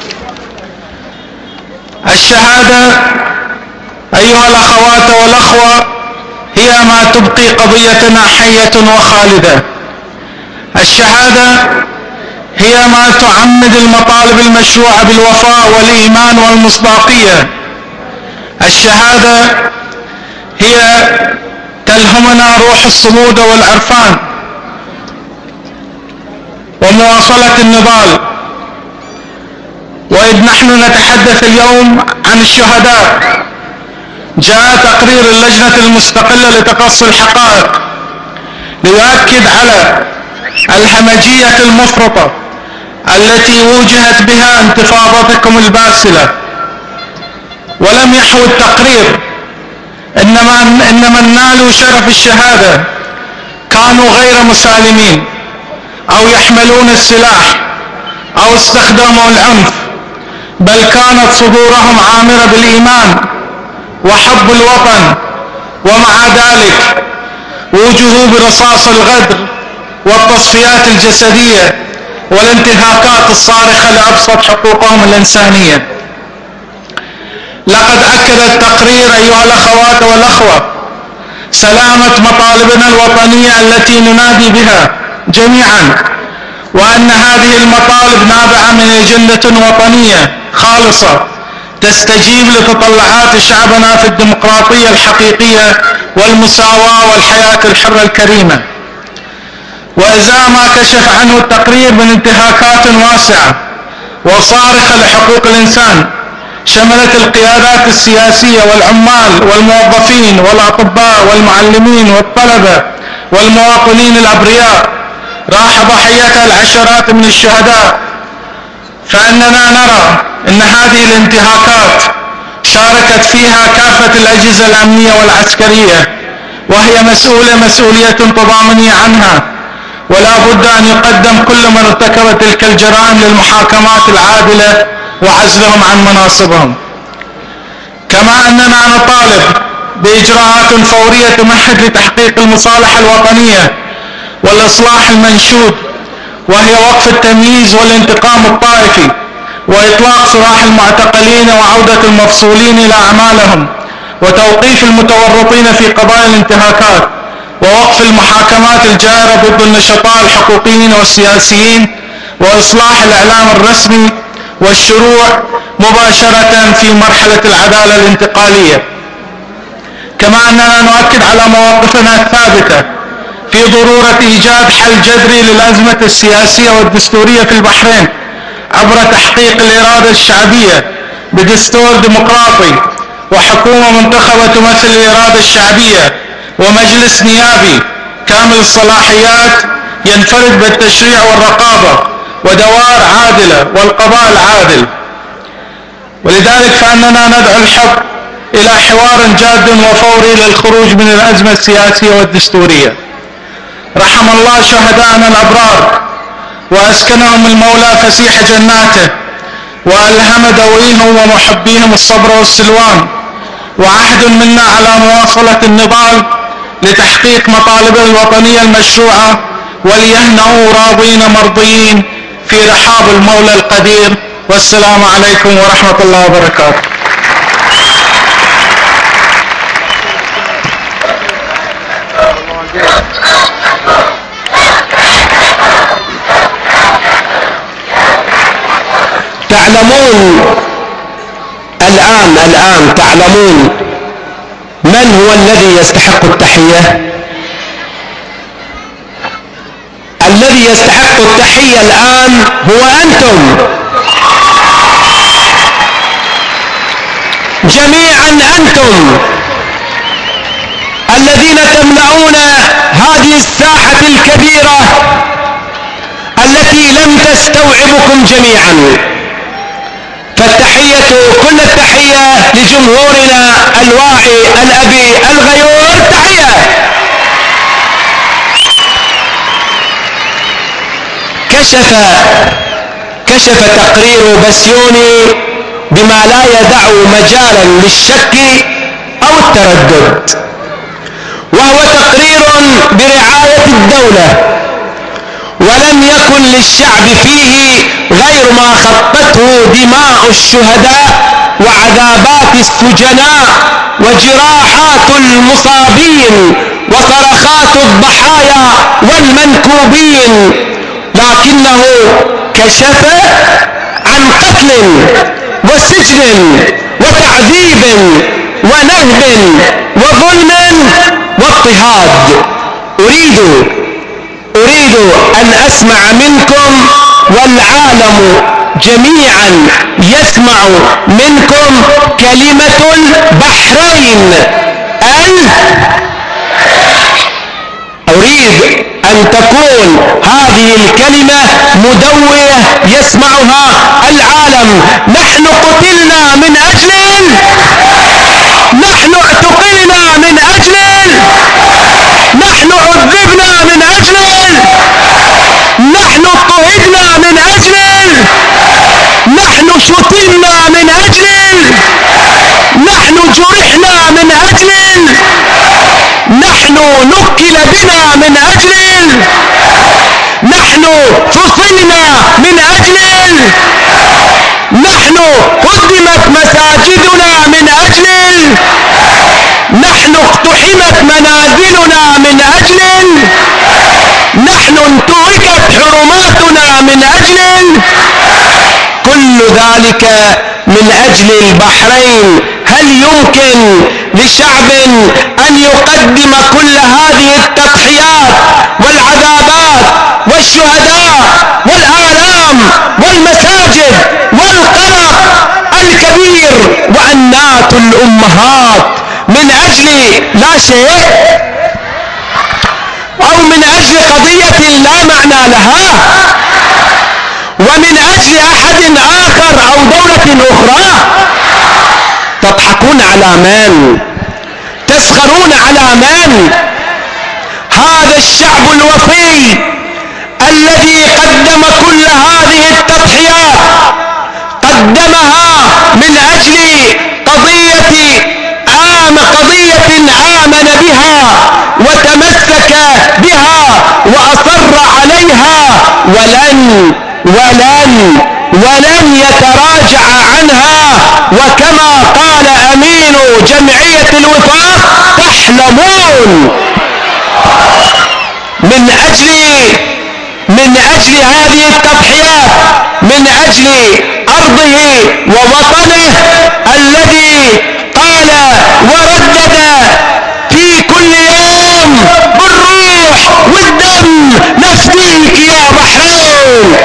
الشهادة أيها الأخوات والأخوة هي ما تبقي قضيتنا حية وخالدة. الشهادة هي ما تعمد المطالب المشروعة بالوفاء والإيمان والمصداقية. الشهادة هي تلهمنا روح الصمود والعرفان ومواصلة النضال. وإذ نحن نتحدث اليوم عن الشهداء، جاء تقرير اللجنة المستقلة لتقصي الحقائق ليؤكد على الهمجية المفرطة التي وجهت بها انتفاضتكم الباسلة. ولم يحوي التقرير إنما إن من نالوا شرف الشهادة كانوا غير مسالمين أو يحملون السلاح أو استخدموا العنف، بل كانت صدورهم عامرة بالإيمان وحب الوطن، ومع ذلك وجهوا برصاص الغدر والتصفيات الجسدية والانتهاكات الصارخة لأبسط حقوقهم الإنسانية. لقد أكد التقرير أيها الأخوات والأخوة سلامة مطالبنا الوطنية التي ننادي بها جميعا، وأن هذه المطالب نابعة من أجندة وطنية خالصة تستجيب لتطلعات شعبنا في الديمقراطية الحقيقية والمساواة والحياة الحرة الكريمة. وإزاء ما كشف عنه التقرير من انتهاكات واسعة وصارخة لحقوق الإنسان شملت القيادات السياسية والعمال والموظفين والأطباء والمعلمين والطلبة والمواطنين الأبرياء، راح ضحيتها العشرات من الشهداء. فإننا نرى أن هذه الانتهاكات شاركت فيها كافة الأجهزة الأمنية والعسكرية، وهي مسؤولة مسؤولية تضامنية عنها، ولا بد أن يقدم كل من ارتكب تلك الجرائم للمحاكمات العادلة وعزلهم عن مناصبهم. كما أننا نطالب بإجراءات فورية تمهد لتحقيق المصالحة الوطنية والإصلاح المنشود، وهي وقف التمييز والانتقام الطائفي وإطلاق سراح المعتقلين وعودة المفصولين إلى أعمالهم وتوقيف المتورطين في قضايا الانتهاكات ووقف المحاكمات الجائرة ضد النشطاء الحقوقيين والسياسيين وإصلاح الإعلام الرسمي والشروع مباشرة في مرحلة العدالة الانتقالية. كما أننا نؤكد على مواقفنا الثابتة في ضرورة إيجاد حل جذري للأزمة السياسية والدستورية في البحرين عبر تحقيق الإرادة الشعبية بدستور ديمقراطي وحكومة منتخبة تمثل الإرادة الشعبية ومجلس نيابي كامل الصلاحيات ينفرد بالتشريع والرقابة ودوائر عادلة والقضاء العادل. ولذلك فإننا ندعو الحق إلى حوار جاد وفوري للخروج من الأزمة السياسية والدستورية. رحم الله شهداءنا الأبرار وأسكنهم المولى فسيح جناته وألهم ذويهم ومحبيهم الصبر والسلوان، وعهد منا على مواصلة النضال لتحقيق مطالبه الوطنية المشروعة وليهنئوا راضين مرضيين في رحاب المولى القدير. والسلام عليكم ورحمة الله وبركاته. تعلمون الآن الآن تعلمون من هو الذي يستحق التحية؟ الذي يستحق التحية الآن هو أنتم جميعا، أنتم الذين تملؤون هذه الساحة الكبيرة التي لم تستوعبكم جميعا. فالتحية كل التحية لجمهورنا الواعي الأبي الغيور. تحية. كشف كشف تقرير بسيوني بما لا يدع مجالا للشك أو التردد، وهو تقرير برعاية الدولة، ولم يكن للشعب فيه غير ما خطته دماء الشهداء وعذابات السجناء وجراحات المصابين وصرخات الضحايا والمنكوبين، لكنه كشف عن قتل وسجن وتعذيب ونهب وظلم واضطهاد. أريد أريد أن أسمع منكم والعالم جميعا يسمع منكم كلمة البحرين. ال أريد أن تكون هذه الكلمة مدوية يسمعها العالم. نحن قتلنا من أجل، نحن اعتقلنا من أجل، نحن عذبنا من أجل، نحن اضطهدنا من أجل، نحن شتمنا من أجل، نحن جرحنا من أجل، نحن نكل بنا من أجل، نحن فصلنا من أجل، نحن هدمت مساجدنا من أجل، نحن اقتحمت منازلنا من أجل، نحن انتهكت حرماتنا أجل كل ذلك من أجل البحرين. هل يمكن لشعب أن يقدم كل هذه التضحيات والعذابات والشهداء والآلام والمساجد والقلق الكبير وأنات الأمهات من أجل لا شيء، أو من أجل قضية لا معنى لها، ومن أجل أحد آخر أو دولة أخرى؟ تضحكون على من؟ تسخرون على من؟ هذا الشعب الوفي الذي قدم كل هذه التضحيات قدمها من أجل قضية آم قضية آمن بها وتمسك بها وأصر عليها ولن ولن ولن يتراجع عنها. وكما قال أمين جمعية الوفاق: تحلمون. من أجل من أجل هذه التضحيات، من أجل أرضه ووطنه الذي قال وردد في كل يوم بالروح والدم: نفديك يا بحرين.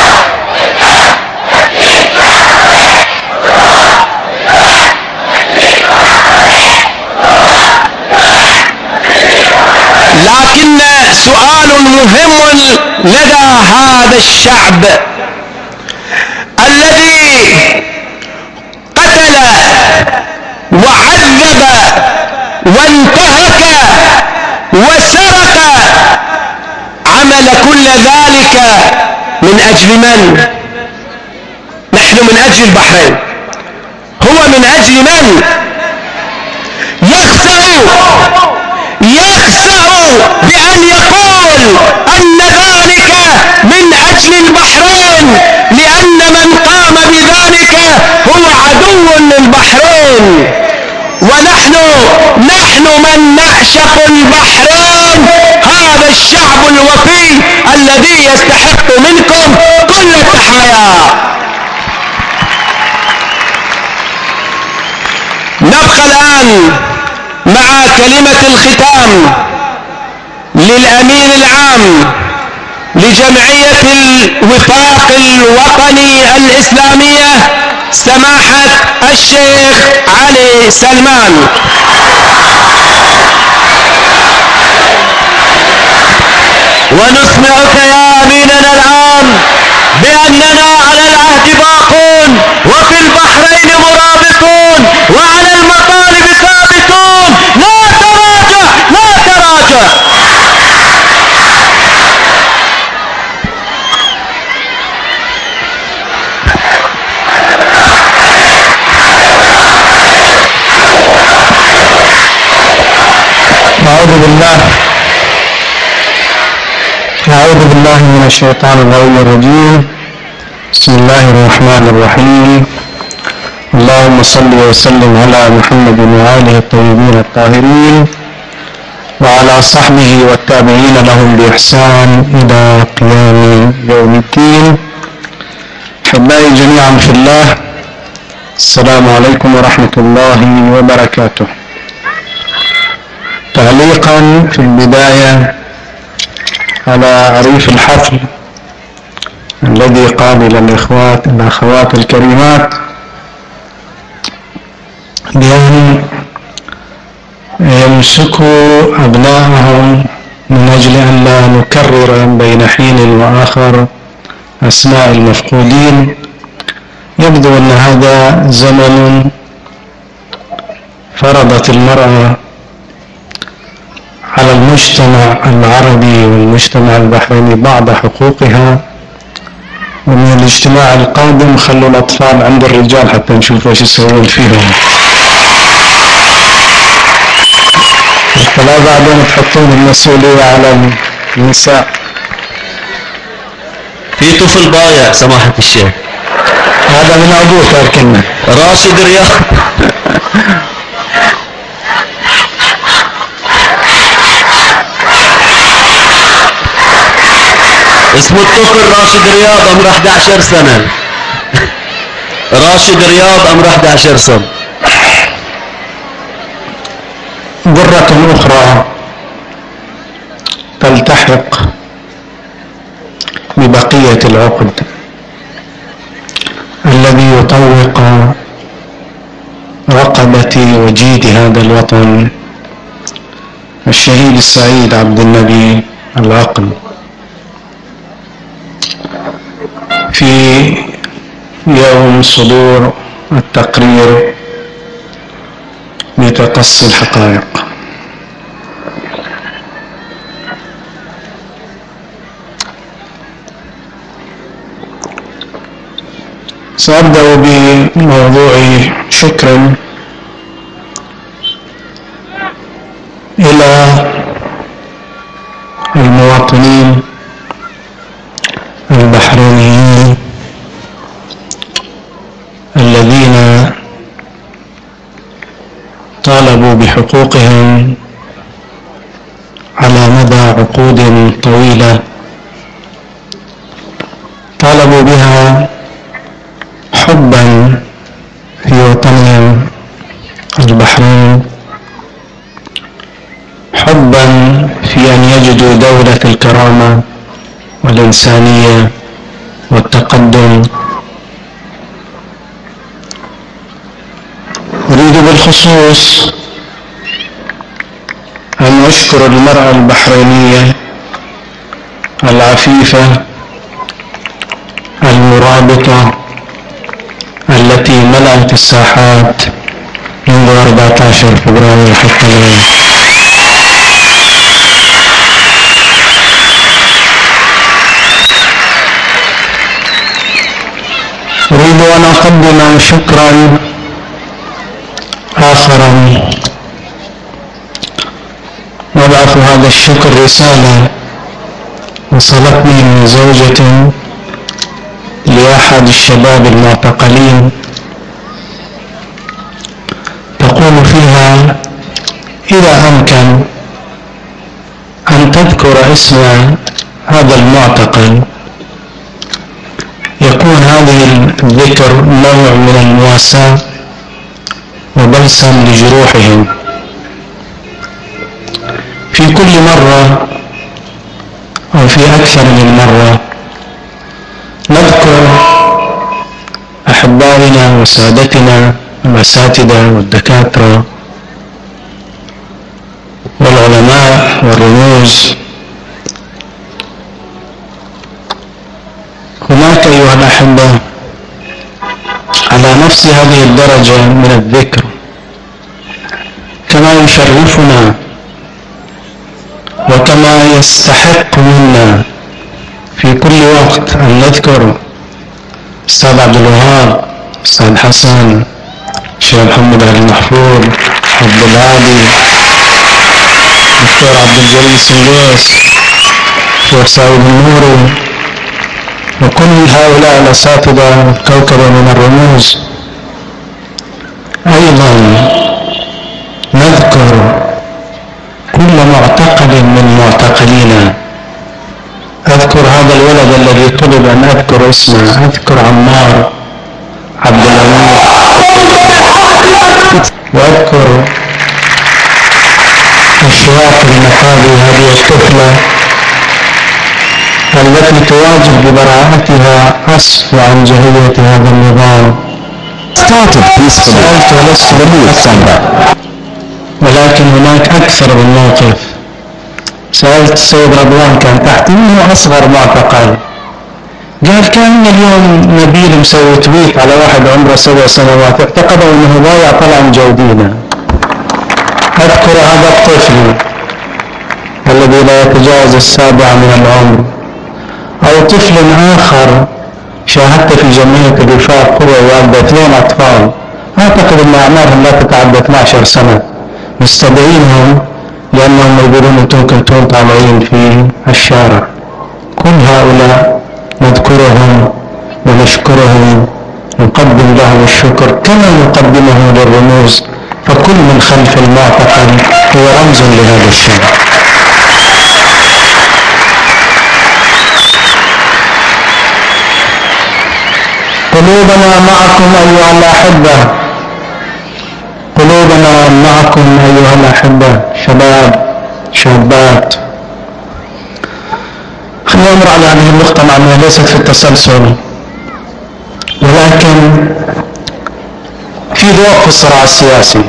لكن سؤال مهم لدى هذا الشعب الذي قتل وعذب وانتهك وسرق، عمل كل ذلك من أجل من؟ نحن من أجل البحرين، هو من أجل من؟ يخسأ يخسأ بأن يقول أن ذلك من أجل البحرين، لأن من قام بذلك هو عدو للبحرين. ونحن نحن من نعشق البحرين، هذا الشعب الوفي الذي يستحق منكم كل التحايا. نبقى الآن مع كلمة الختام للأمين العام لجمعية الوفاق الوطني الإسلامية سماحة الشيخ علي سلمان. ونسمعك يا أميننا العام بأننا على العهد باقون، وفي البحرين مرابطون، وعلى المطالب ثابتون. لا تراجع لا تراجع. أعوذ بالله أعوذ بالله من الشيطان الرجيم. بسم الله الرحمن الرحيم. اللهم صل وسلم على محمد وآله الطيبين الطاهرين وعلى صحبه والتابعين لهم بإحسان إلى قيام يوم الدين. أحبائي جميعا في الله، السلام عليكم ورحمة الله وبركاته. تعليقا في البداية على عريف الحفل الذي قال إلى الإخوات الأخوات الكريمات بأن يمسكوا أبنائهم من أجل أن لا نكرر بين حين وآخر أسماء المفقودين. يبدو أن هذا زمن فرضت المرأة على المجتمع العربي والمجتمع البحريني بعض حقوقها، ومن الاجتماع القادم خلوا الأطفال عند الرجال حتى نشوف ايش يسوون فيهم، فلا بعدين تحطون المسؤولية على النساء. في طفل ضايع سماحة الشيخ، هذا من أبوه تركنا راشد رياض. اسمه الطفل راشد رياض عمره احد عشر سنة. راشد رياض عمره احد عشر سنة. ضرة أخرى تلتحق ببقية العقد الذي يطوق رقبة وجيد هذا الوطن الشهيد السعيد عبد النبي العقل في يوم صدور التقرير بتقصي الحقائق. سأبدأ بموضوع شكر إلى المواطنين البحرينيين الذين طالبوا بحقوقهم على مدى عقود طويلة، طالبوا بها حبا في وطنهم البحرين، حبا في أن يجدوا دولة الكرامة والإنسانية والتقدم. أريد بالخصوص أن أشكر المرأة البحرينية العفيفة المرابطة التي ملأت الساحات منذ أربعة عشر فبراير حتى الآن. أريد أن أقدم شكرا آخرا، نبعث هذا الشكر رسالة وصلتني من زوجة لأحد الشباب المعتقلين تقول فيها: إذا أمكن أن تذكر اسم هذا المعتقل يكون هذه الذكر نوع من المواساة وبلسم لجروحهم. في كل مرة أو في أكثر من مرة نذكر أحبائنا وسادتنا الأساتذة والدكاترة والعلماء والرموز. هناك أيها الأحبة على نفس هذه الدرجة من الذكر، كما يشرفنا وكما يستحق منا في كل وقت أن نذكر أستاذ عبد الوهاب، أستاذ حسن، الشيخ محمد علي محفوظ، عبد العالي، دكتور عبد الجليل سنجوس، الشيخ سعيد النوري، وكل هؤلاء الأساتذة الكوكبة من الرموز. أيضا نذكر كل معتقل من معتقلينا. أذكر هذا الولد الذي طلب أن أذكر اسمه، أذكر عمار عبد الأمير، وأذكر الشواق المقابي، هذه الطفلة التي تواجه ببراءتها قصف وعنجهية هذا النظام. سألت ولست بموت، ولكن هناك أكثر من موقف. سألت السيد رضوان كان تحتي، منه أصغر معتقل، قال كان اليوم نبيل مسوي تويت على واحد عمره سبع سنوات اعتقدوا أنه ضايع طلع مجودينه. أذكر هذا الطفل الذي لا يتجاوز السابعة من العمر، أو طفل آخر شاهدت في جمعية الوفاق هو والده اثنين أطفال، أعتقد أن أعمارهم لا تتعدى اثني عشر سنة، مستدعينهم لأنهم يقولون أنتم كنتم طالعين في الشارع. كل هؤلاء نذكرهم ونشكرهم، نقدم لهم الشكر كما نقدمه للرموز، فكل من خلف المعتقل هو رمز لهذا الشعب. قلوبنا معكم أيها الأحبة، قلوبنا معكم أيها الأحبة، شباب شابات. خلينا نمر على هذه النقطة مع أنها ليست في التسلسل، ولكن في ضوء في الصراع السياسي.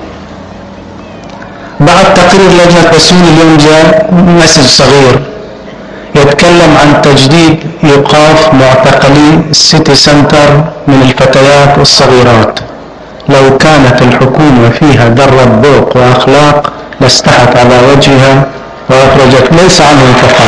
بعد تقرير لجنة بسيوني اليوم جاء مسج صغير يتكلم عن تجديد إيقاف معتقلي السيتي سنتر من الفتيات الصغيرات. لو كانت الحكومة فيها ذرة ذوق وأخلاق لاستحت على وجهها وأخرجت، ليس عنهم فقط،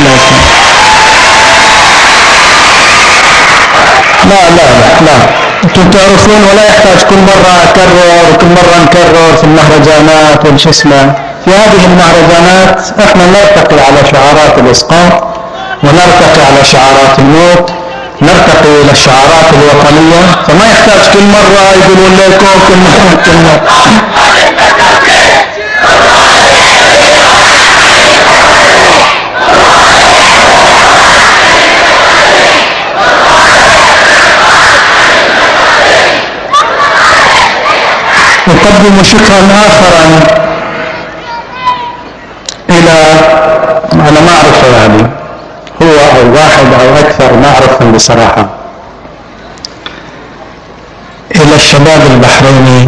لا لا لا لا انتم تعرفون، ولا يحتاج كل مرة أكرر وكل مرة نكرر في المهرجانات والش اسمه. في هذه المهرجانات احنا نرتقي على شعارات الإسقاط ونرتقي على شعارات الموت، نرتقي إلى الشعارات الوطنية، فما يحتاج كل مرة يقولون لكم كل مرة كل مرة. أقدم شكرا آخرا إلى، أنا ما أعرفه يعني هو أو واحد أو أكثر ما أعرفهم بصراحة، إلى الشباب البحريني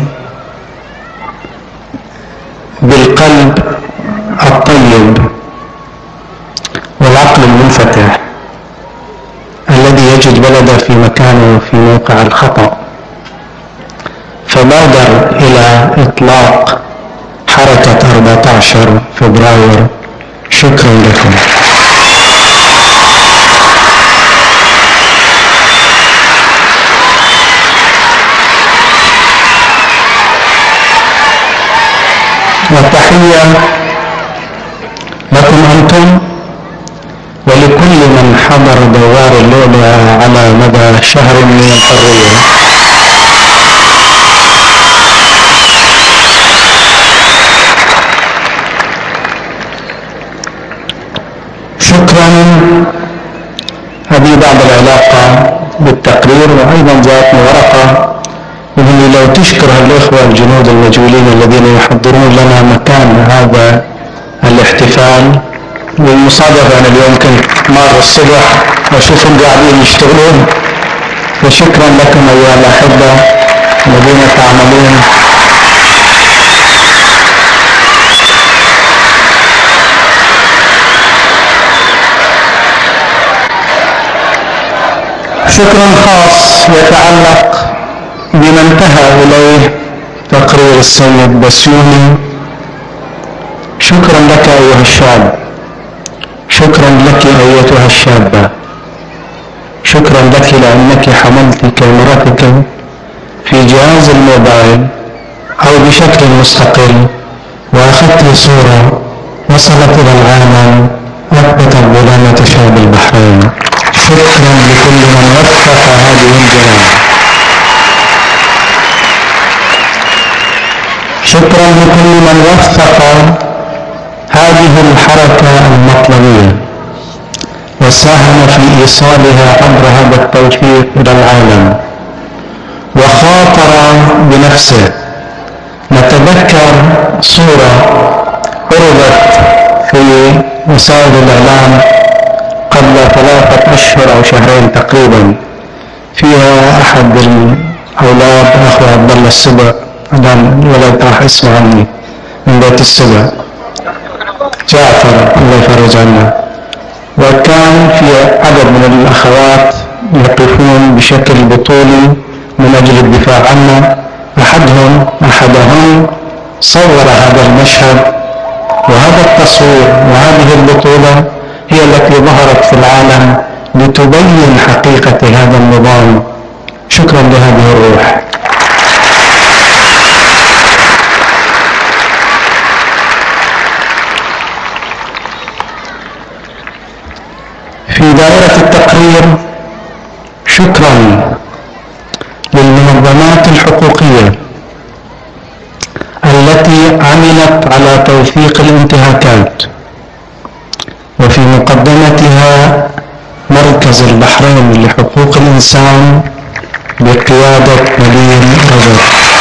بالقلب الطيب والعقل المنفتح الذي يجد بلده في مكانه في موقع الخطأ، فبادر إلى إطلاق حركة أربعة عشر فبراير. شكرا لكم. والتحية لكم أنتم ولكل من حضر دوار اللؤلؤة على مدى شهر من الحرية. شكرا. هذه بعض العلاقة بالتقرير، وأيضا جاءتني ورقة يقول لو تشكر الإخوة الجنود المجهولين الذين يحضرون لنا مكان هذا الاحتفال. والمصادفة أنا اليوم كنت مار الصبح وأشوفهم قاعدين يشتغلون، فشكرا لكم أيها الأحبة الذين تعملون. شكرا خاص يتعلق بما انتهى إليه تقرير السيد بسيوني. شكرا لك أيها الشاب، شكرا لك أيتها الشابة، شكرا لك لأنك حملت كاميرتك في جهاز الموبايل أو بشكل مستقل وأخذت صورة وصلت إلى العالم أثبتت ظلامة شعب البحرين. شكرا لكل من وثق هذه الجرائم. شكرا لكل من وثق هذه الحركة المطلبية وساهم في إيصالها عبر هذا التوفيق إلى العالم وخاطر بنفسه. نتذكر صورة عرضت في وسائل الإعلام قبل ثلاثة أشهر أو شهرين تقريبا، فيها أحد الأولاد أخو عبد الله السبع، الآن ولد راح اسمه عني من بيت السبع، جعفر الله يفرج عنه، وكان في عدد من الأخوات يقفون بشكل بطولي من أجل الدفاع عنه. أحدهم أحدهم صور هذا المشهد، وهذا التصوير وهذه البطولة هي التي ظهرت في العالم لتبين حقيقة هذا النظام. شكرا لهذه الروح. في دائرة التقرير شكرا للمنظمات الحقوقية التي عملت على توثيق الانتهاكات، وفي مقدمتها مركز البحرين لحقوق الإنسان بقيادة نبيل رجب.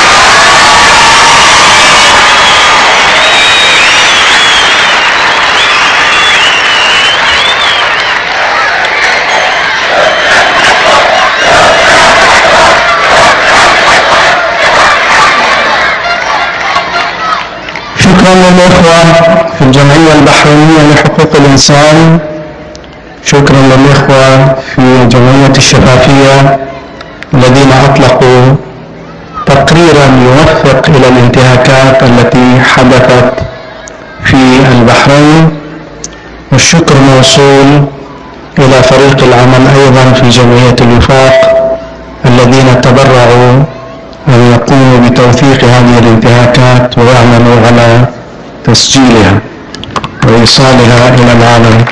شكرا للإخوة في الجمعية البحرينية لحقوق الإنسان، شكرا للإخوة في جمعية الشفافية الذين أطلقوا تقريرا يوفق إلى الانتهاكات التي حدثت في البحرين، والشكر موصول إلى فريق العمل أيضا في جمعية الوفاق الذين تبرعوا أن يقوموا بتوثيق هذه الانتهاكات ويعملوا على تسجيلها وإيصالها إلى العالم.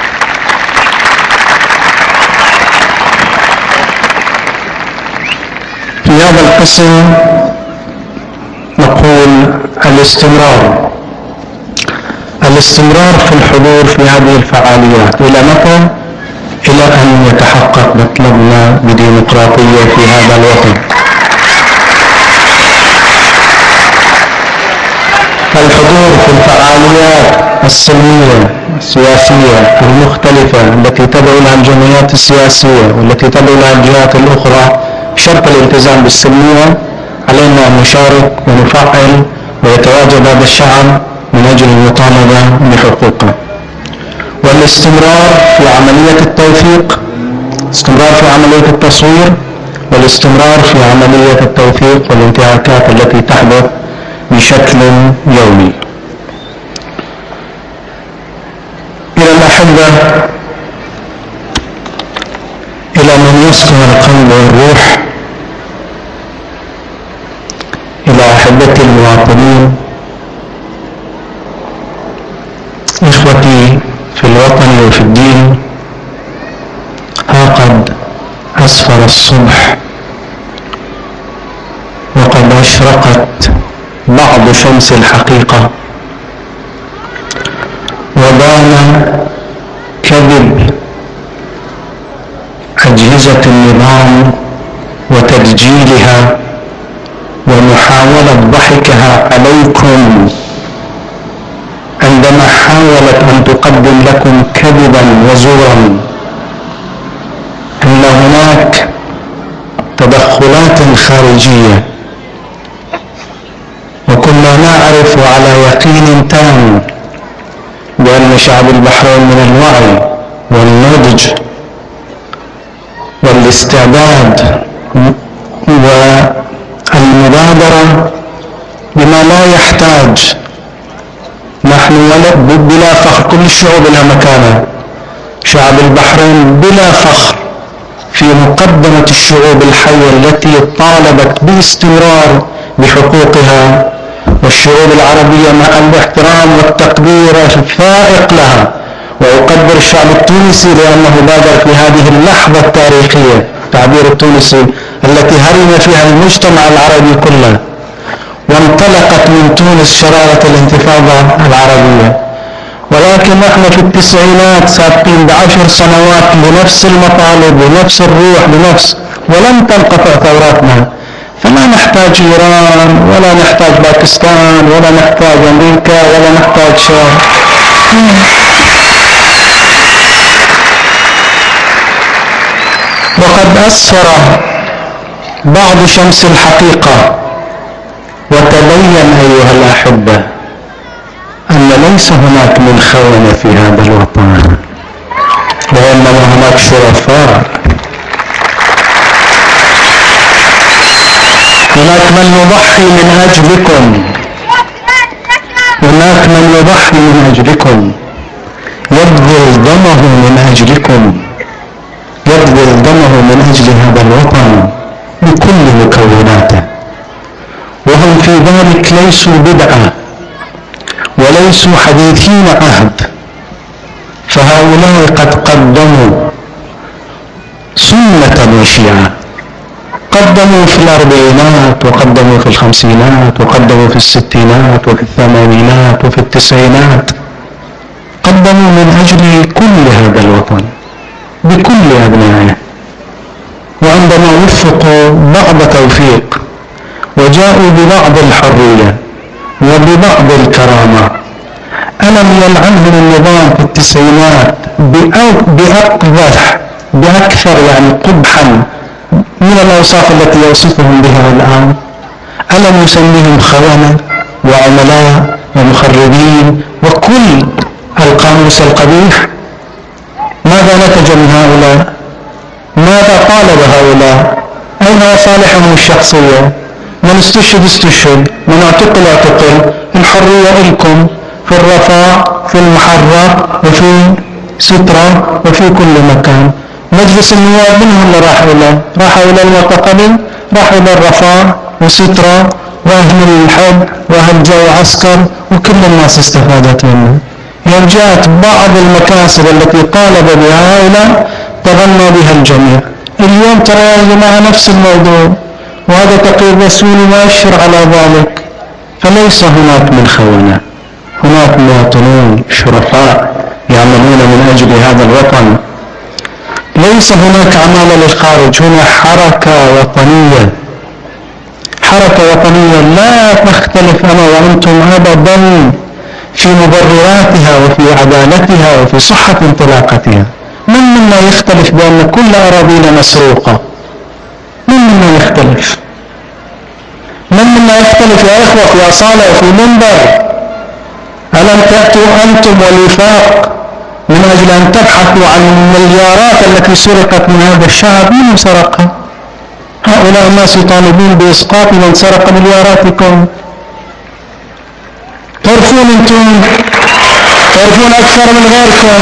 في هذا القسم نقول الاستمرار الاستمرار في الحضور في هذه الفعاليات. إلى متى؟ إلى أن يتحقق مطلبنا بديمقراطية في هذا الوطن. الحضور في الفعاليات السلمية السياسية المختلفة التي تدعو لها الجمعيات السياسية والتي تدعو لها الجهات الأخرى بشرط الالتزام بالسلمية، علينا أن نشارك ونفعل ويتواجد هذا الشعب من أجل المطالبة بحقوقه. والاستمرار في عملية التوثيق، استمرار في عملية التصوير، والاستمرار في عملية التوثيق والانتهاكات التي تحدث بشكل يومي. إلى الأحبة، إلى من يسكن القلب والروح، إلى أحبتي المواطنين، إخوتي في الوطن وفي الدين، ها قد أسفر الصبح وقد أشرقت بعض شمس الحقيقة، وبان كذب أجهزة النظام وتدجيلها ومحاولة ضحكها عليكم عندما حاولت أن تقدم لكم كذبا وزورا أن هناك تدخلات خارجية. وكنا نعرف على يقين تام بأن شعب البحرين من الوعي والنضج والاستعداد والمبادرة بما لا يحتاج. نحن بلا فخر، كل الشعوب لها مكانة، شعب البحرين بلا فخر في مقدمة الشعوب الحية التي طالبت باستمرار بحقوقها، والشعوب العربية مع الاحترام والتقدير الفائق لها. وأقدر الشعب التونسي لأنه بادر في هذه اللحظة التاريخية، تعبير التونسي، التي هرم فيها المجتمع العربي كله، وانطلقت من تونس شرارة الانتفاضة العربية. ولكن نحن في التسعينات سابقين بعشر سنوات بنفس المطالب بنفس الروح بنفس، ولم تنقطع ثوراتنا. فلا نحتاج إيران ولا نحتاج باكستان ولا نحتاج أمريكا ولا نحتاج شام. وقد أسفر بعض شمس الحقيقة، وتبين أيها الأحبة أن ليس هناك من خونة في هذا الوطن، وإنما هناك شرفاء. هناك من يضحي من أجلكم، هناك من يضحي من أجلكم، يبذل دمه من أجلكم، يبذل دمه من أجل هذا الوطن بكل مكوناته، وهم في ذلك ليسوا بدعة وليسوا حديثين عهد. فهؤلاء قد قدموا سنة وشيعة، قدموا في الأربعينات وقدموا في الخمسينات وقدموا في الستينات وفي الثمانينات وفي التسعينات، قدموا من أجل كل هذا الوطن بكل أبنائه. وعندما وفقوا بعض توفيق وجاءوا ببعض الحرية وببعض الكرامة، ألم يلعنهم النظام في التسعينات بأقبح بأكثر يعني قبحا من الأوصاف التي يوصفهم بها الآن؟ ألم يسميهم خونة وعملاء ومخربين وكل القاموس القبيح؟ ماذا نتج من هؤلاء؟ ماذا طالب هؤلاء؟ أين مصالحهم الشخصية؟ من استشهد استشهد، من اعتقل اعتقل، الحرية لكم في الرفاع في المحرر وفي سترة وفي كل مكان. مجلس النواب منهم اللي راحوا له؟ راحوا إلى المعتقلين، راحوا إلى الرفاع وسترة وأهل الحب وأهل جو عسكر وكل الناس استفادت منه. يوم جاءت بعض المكاسب التي طالب بها هؤلاء تغنى بها الجميع. اليوم ترى يا جماعة نفس الموضوع، وهذا تقرير رسولي يؤشر على ذلك. فليس هناك من خونة، هناك مواطنون شرفاء يعملون من أجل هذا الوطن. ليس هناك عمالة للخارج، هنا حركة وطنية، حركة وطنية لا تختلف أنا وأنتم أبدا في مبرراتها وفي عدالتها وفي صحة انطلاقتها. من منا يختلف بأن كل أراضينا مسروقة؟ من منا يختلف؟ من منا يختلف يا إخوة في أصالة وفي منبر؟ ألم تأتوا أنتم والوفاق من أجل أن تبحثوا عن المليارات التي سرقت من هذا الشعب؟ من سرقها؟ هؤلاء الناس يطالبون بإسقاط من سرق ملياراتكم. تعرفون أنتم، تعرفون أكثر من غيركم.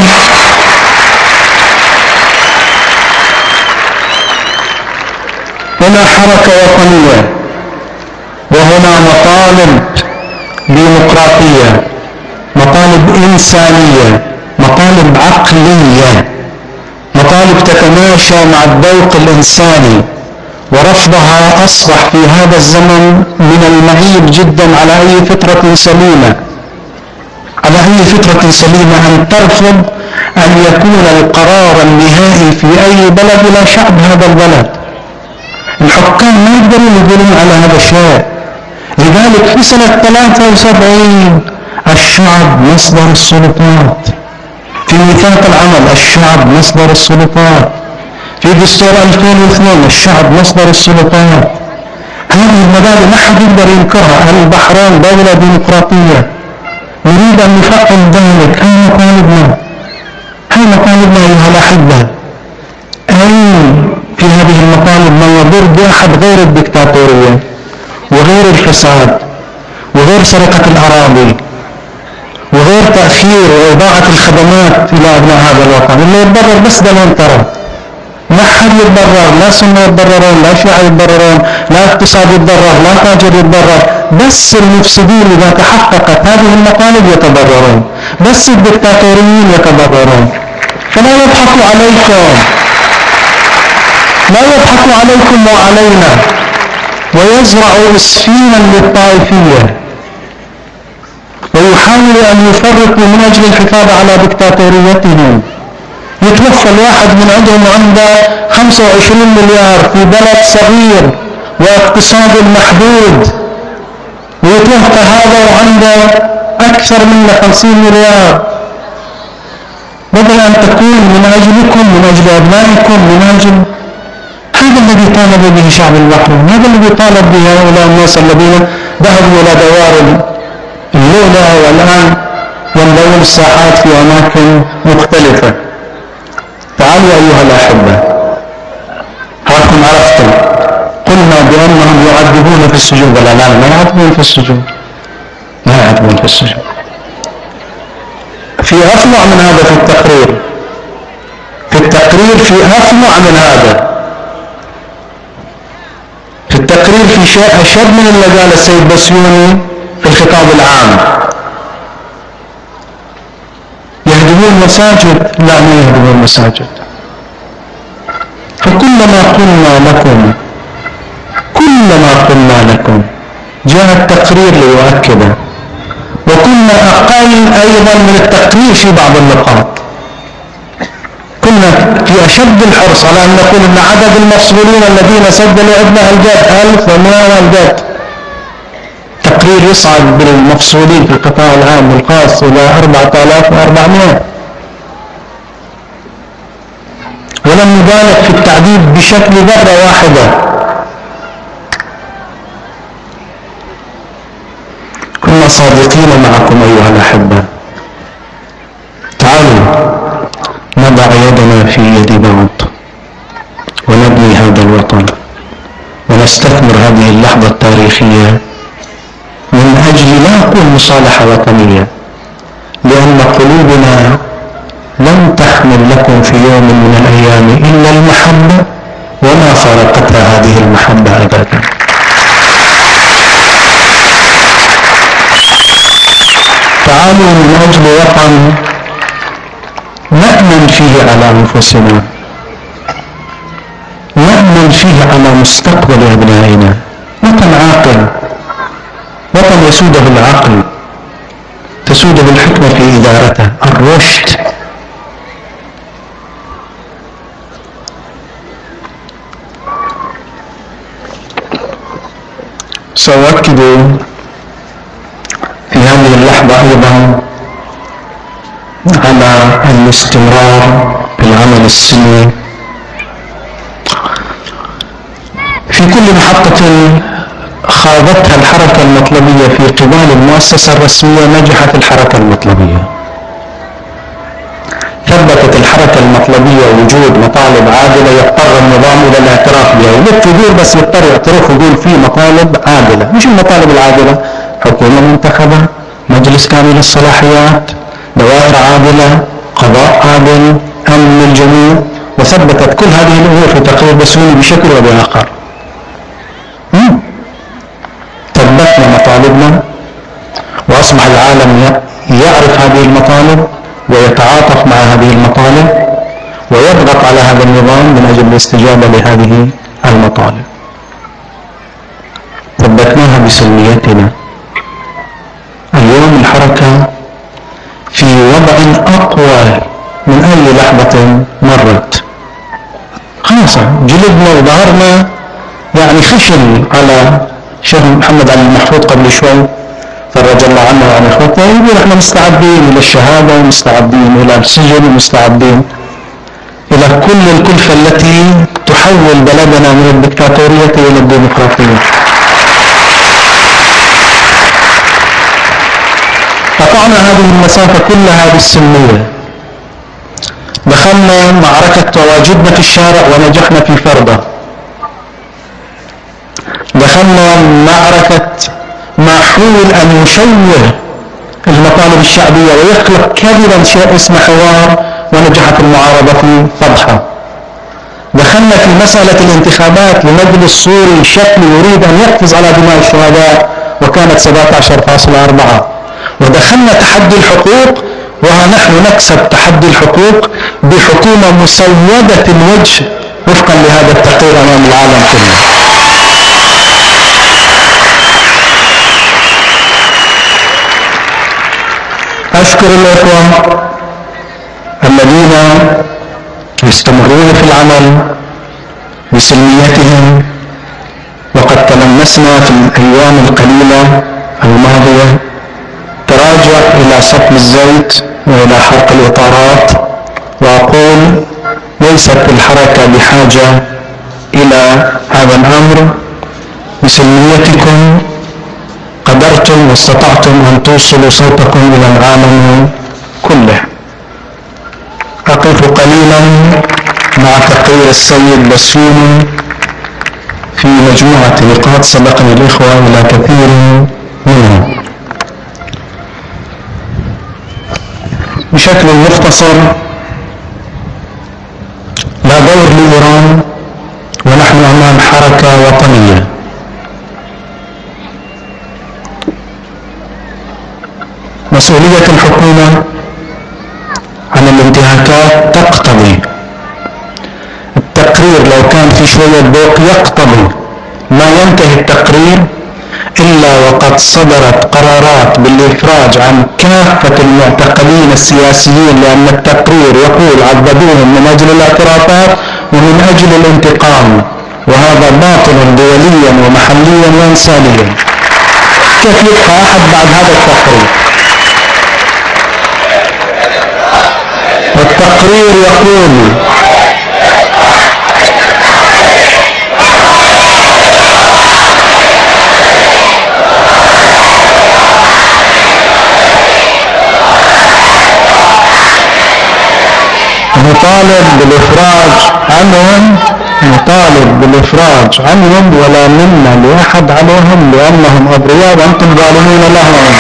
هنا حركة وطنية، وهنا مطالب ديمقراطية، مطالب إنسانية، مطالب عقلية، مطالب تتماشى مع الذوق الإنساني، ورفضها أصبح في هذا الزمن من المعيب جدا على أي فطرة سليمة، على أي فطرة سليمة أن ترفض أن يكون القرار النهائي في أي بلد إلى شعب هذا البلد. الحكام ما يقدرون يقولون على هذا الشيء. لذلك في سنة ثلاثة وسبعين الشعب مصدر السلطات، في ميثاق العمل الشعب مصدر السلطات، في دستور ألفين واثنين الشعب مصدر السلطات. هذه المبادئ ما حد يقدر ينكرها. البحرين دولة ديمقراطية، نريد أن نفعل ذلك. هاي مطالبنا، هاي مطالبنا أيها الأحبة. أين في هذه المطالب ما يضر بأحد غير الدكتاتورية وغير الفساد وغير سرقة الأراضي وغير تأخير وإضاعة الخدمات إلى أبناء هذا الوطن؟ اللي يتضرر بس ده من ترى، ما حد يتضرر، لا سنة يتضررون، لا شيعة يتضررون، لا اقتصاد يتضرر، لا تاجر يتضرر، بس المفسدين إذا تحققت هذه المطالب يتضررون، بس الدكتاتوريين يتضررون. فلا يضحكوا عليكم، لا يضحكوا عليكم وعلينا ويزرعوا إسفينا للطائفية ويحاولوا أن يفرقوا من أجل الحفاظ على دكتاتوريتهم. يتوفى الواحد من عندهم عنده خمسة وعشرين مليار في بلد صغير واقتصاد محدود، ويتوفى هذا وعنده أكثر من خمسين مليار. بدل أن تكون من أجلكم، من أجل أبنائكم، من أجل هذا الذي طالب به شعب البحرين، هذا الذي طالب به هؤلاء الناس الذين ذهبوا إلى دوار الليلة والآن يملؤون الساحات في أماكن مختلفة. تعالوا أيها الأحبة، هاكم عرفتم قلنا بأنهم يعذبون في السجون. لا لا ما يعذبون في السجون، ما يعذبون في السجون. في أفظع من هذا في التقرير، في التقرير في أفظع من هذا في التقرير في شيء أشد من اللي قال السيد بسيوني في الخطاب العام. يهدمون مساجد؟ لا ما يهدمون مساجد. فكلما قلنا لكم كلما قلنا لكم جاء التقرير ليؤكده، وكنا أقل أيضا من التقرير في بعض النقاط. كنا في في أشد الحرص على أن نقول أن عدد المفصولين الذين سجلوا ابنها الجد ألف ومئة والجد. تقرير يصعد بالمفصولين في القطاع العام والخاص إلى أربعة آلاف وأربعمائة. ولم نبالغ في التعديد بشكل ذرة واحدة. كنا صادقين معكم أيها الأحبة. تعالوا نضع يدنا في يد بعض ونبني هذا الوطن ونستثمر هذه اللحظة التاريخية من أجل لا أقول مصالحة وطنية، لأن قلوبنا لن تحمل لكم في يوم من الأيام إلا المحبة وما فارقتها هذه المحبة أبدا. تعالوا من أجل وطن نأمن فيه على أنفسنا، نأمن فيه على مستقبل أبنائنا. وطن عاقل، وطن يسوده العقل، تسوده الحكمة في إدارته، الرشد. سأؤكد في هذه اللحظة أيضا على الاستمرار في العمل السلمي في كل محطة خاضتها الحركة المطلبية في قبال المؤسسة الرسمية. نجحت الحركة المطلبية، ثبتت الحركة المطلبية وجود مطالب عادلة يضطر النظام إلى الاعتراف بها، ولف يدور بس يضطر يعترف ويقول في مطالب عادلة. مش المطالب العادلة؟ حكومة منتخبة، مجلس كامل الصلاحيات، دوائر عادلة، قضاء عادل، أمن الجميع، وثبتت كل هذه الأمور في تقرير بسيوني بشكل وبآخر. ثبتنا مطالبنا وأصبح العالم يعرف هذه المطالب ويتعاطف مع هذه المطالب ويضغط على هذا النظام من أجل الاستجابة لهذه المطالب. ثبتناها بسلميتنا. اليوم الحركة في وضع أقوى من أي لحظة مرت. خلاص جلدنا وظهرنا يعني خشن على شيخ محمد علي المحفوظ قبل شوي فرج الله عنه وعن اخوته، يقول احنا مستعدين الى الشهاده ومستعدين الى السجن ومستعدين الى كل الكلفه التي تحول بلدنا من الدكتاتوريه الى الديمقراطيه. قطعنا هذه المسافه كلها بالسلميه. دخلنا معركه تواجدنا في الشارع ونجحنا في فرضه. دخلنا معركة ما حول أن يشوه المطالب الشعبية ويخلق كذبا شيء اسمه حوار، ونجحت المعارضة في فضحه. دخلنا في مسألة الانتخابات لمجلس سوري شكلي يريد أن يقفز على دماء الشهداء وكانت سبعة عشر فاصلة أربعة. ودخلنا تحدي الحقوق، وها نحن نكسب تحدي الحقوق بحكومة مسودة الوجه وفقا لهذا التقرير أمام العالم كله. أشكر الأخوة الذين يستمرون في العمل بسلميتهم، وقد تلمسنا في الأيام القليلة الماضية تراجع إلى سطل الزيت وإلى حرق الإطارات. وأقول ليست الحركة بحاجة إلى هذا الأمر. بسلميتكم قدرتم واستطعتم أن توصلوا صوتكم إلى العالم كله. أقف قليلا مع تقرير السيد بسيوني في مجموعة نقاط سبقني الإخوة إلى كثير منها. بشكل مختصر، لا دور لإيران ونحن أمام حركة وطنية. مسؤولية الحكومة عن الانتهاكات تقتضي، التقرير لو كان في شوية ذوق يقتضي ما ينتهي التقرير إلا وقد صدرت قرارات بالإفراج عن كافة المعتقلين السياسيين، لأن التقرير يقول عذبوهم من أجل الاعترافات ومن أجل الانتقام، وهذا باطل دوليا ومحليا وإنسانيا. كيف يبقى أحد بعد هذا التقرير؟ والتقرير يقول نطالب بالإفراج عنهم، نطالب بالإفراج عنهم ولا منا لأحد عليهم لأنهم أبرياء وأنتم ظالمون لهم.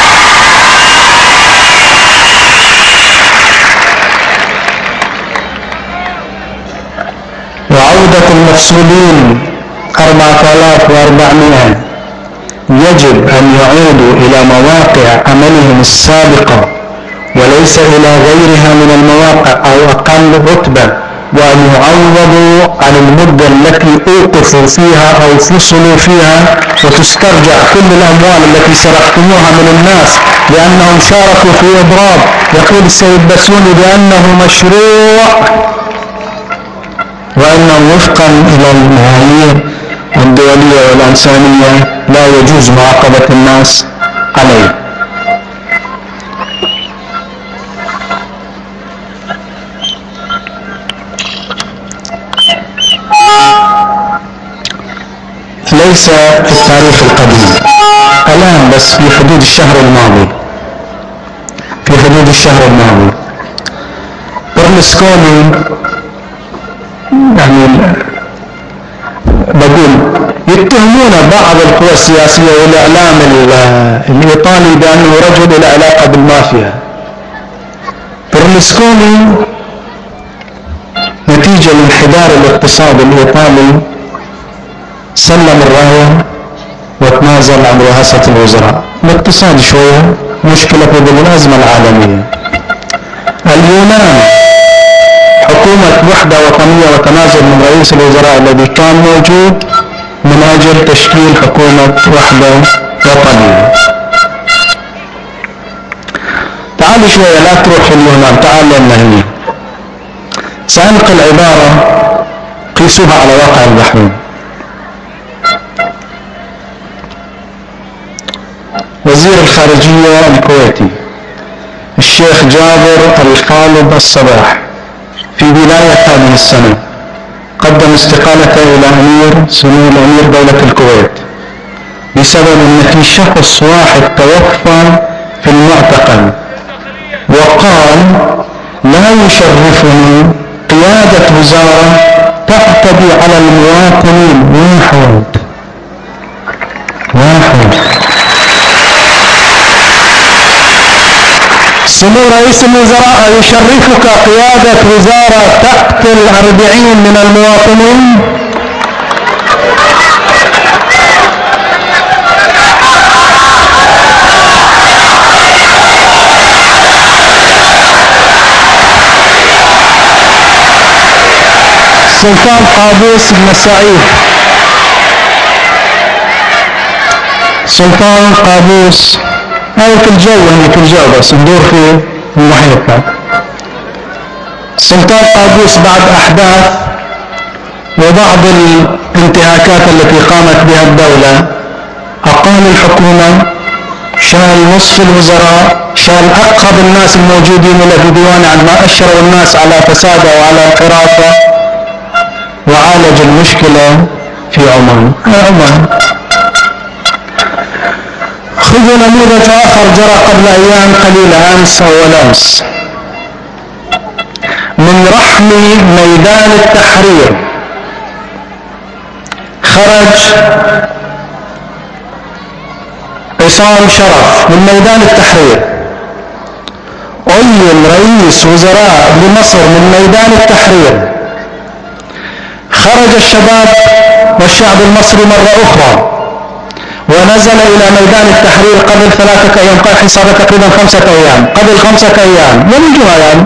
وعودة المفصولين أربعة آلاف وأربعمائة يجب أن يعودوا إلى مواقع عملهم السابقة وليس إلى غيرها من المواقع أو أقل رتبة، وأن يعوضوا عن المدة التي أوقفوا فيها أو فصلوا فيها، وتسترجع كل الأموال التي سرقتموها من الناس لأنهم شاركوا في إضراب. يقول السيد بسوني بأنه مشروع وأنه وفقا إلى المعايير الدولية والإنسانية لا يجوز معاقبة الناس عليه. ليس في التاريخ القديم، الآن بس في حدود الشهر الماضي في حدود الشهر الماضي برلسكوني، يعني بقول يتهمون بعض القوى السياسية والإعلام الإيطالي بأنه رجل له علاقة بالمافيا. برلسكوني نتيجة لانحدار الاقتصاد الإيطالي سلم الراية وتنازل عن رئاسة الوزراء. الاقتصاد شوية مشكلة في ظل الأزمة العالمية. اليونان حكومة وحدة وطنية وتنازل من رئيس الوزراء الذي كان موجود من أجل تشكيل حكومة وحدة وطنية. تعالوا شوية، لا تروح في اليونان، تعال لنا هنا. سأنقل عبارة قيسوها على واقع البحرين. وزير الخارجية الكويتي الشيخ جابر الخالد الصباح في بداية هذه السنة قدم استقالته إلى أمير سمو الأمير دولة الكويت بسبب أن في شخص واحد توفى في المعتقل، وقال لا يشرفني قيادة وزارة تعتدي على المواطنين. واحد واحد سمو رئيس الوزراء يشرفك قيادة وزارة تقتل أربعين من المواطنين؟ سلطان قابوس بن سعيد سلطان قابوس هاي في الجو، هي في الجو بس ندور في المحيط. سلطان قابوس بعد أحداث وبعض الانتهاكات التي قامت بها الدولة أقام الحكومة، شال نصف الوزراء، شال أقرب الناس الموجودين له في ديوانه عندما أشروا الناس على فساده وعلى انحرافه، وعالج المشكلة في عمان. عمان خذوا نموذج آخر جرى قبل أيام قليلة، أمس أو الأمس، من رحم ميدان التحرير خرج عصام شرف من ميدان التحرير، عين رئيس وزراء لمصر من ميدان التحرير. خرج الشباب والشعب المصري مرة أخرى ونزل إلى ميدان التحرير قبل ثلاثة أيام، قال حسابه تقريبا خمسة أيام، قبل خمسة أيام يوم الجمعة، يعني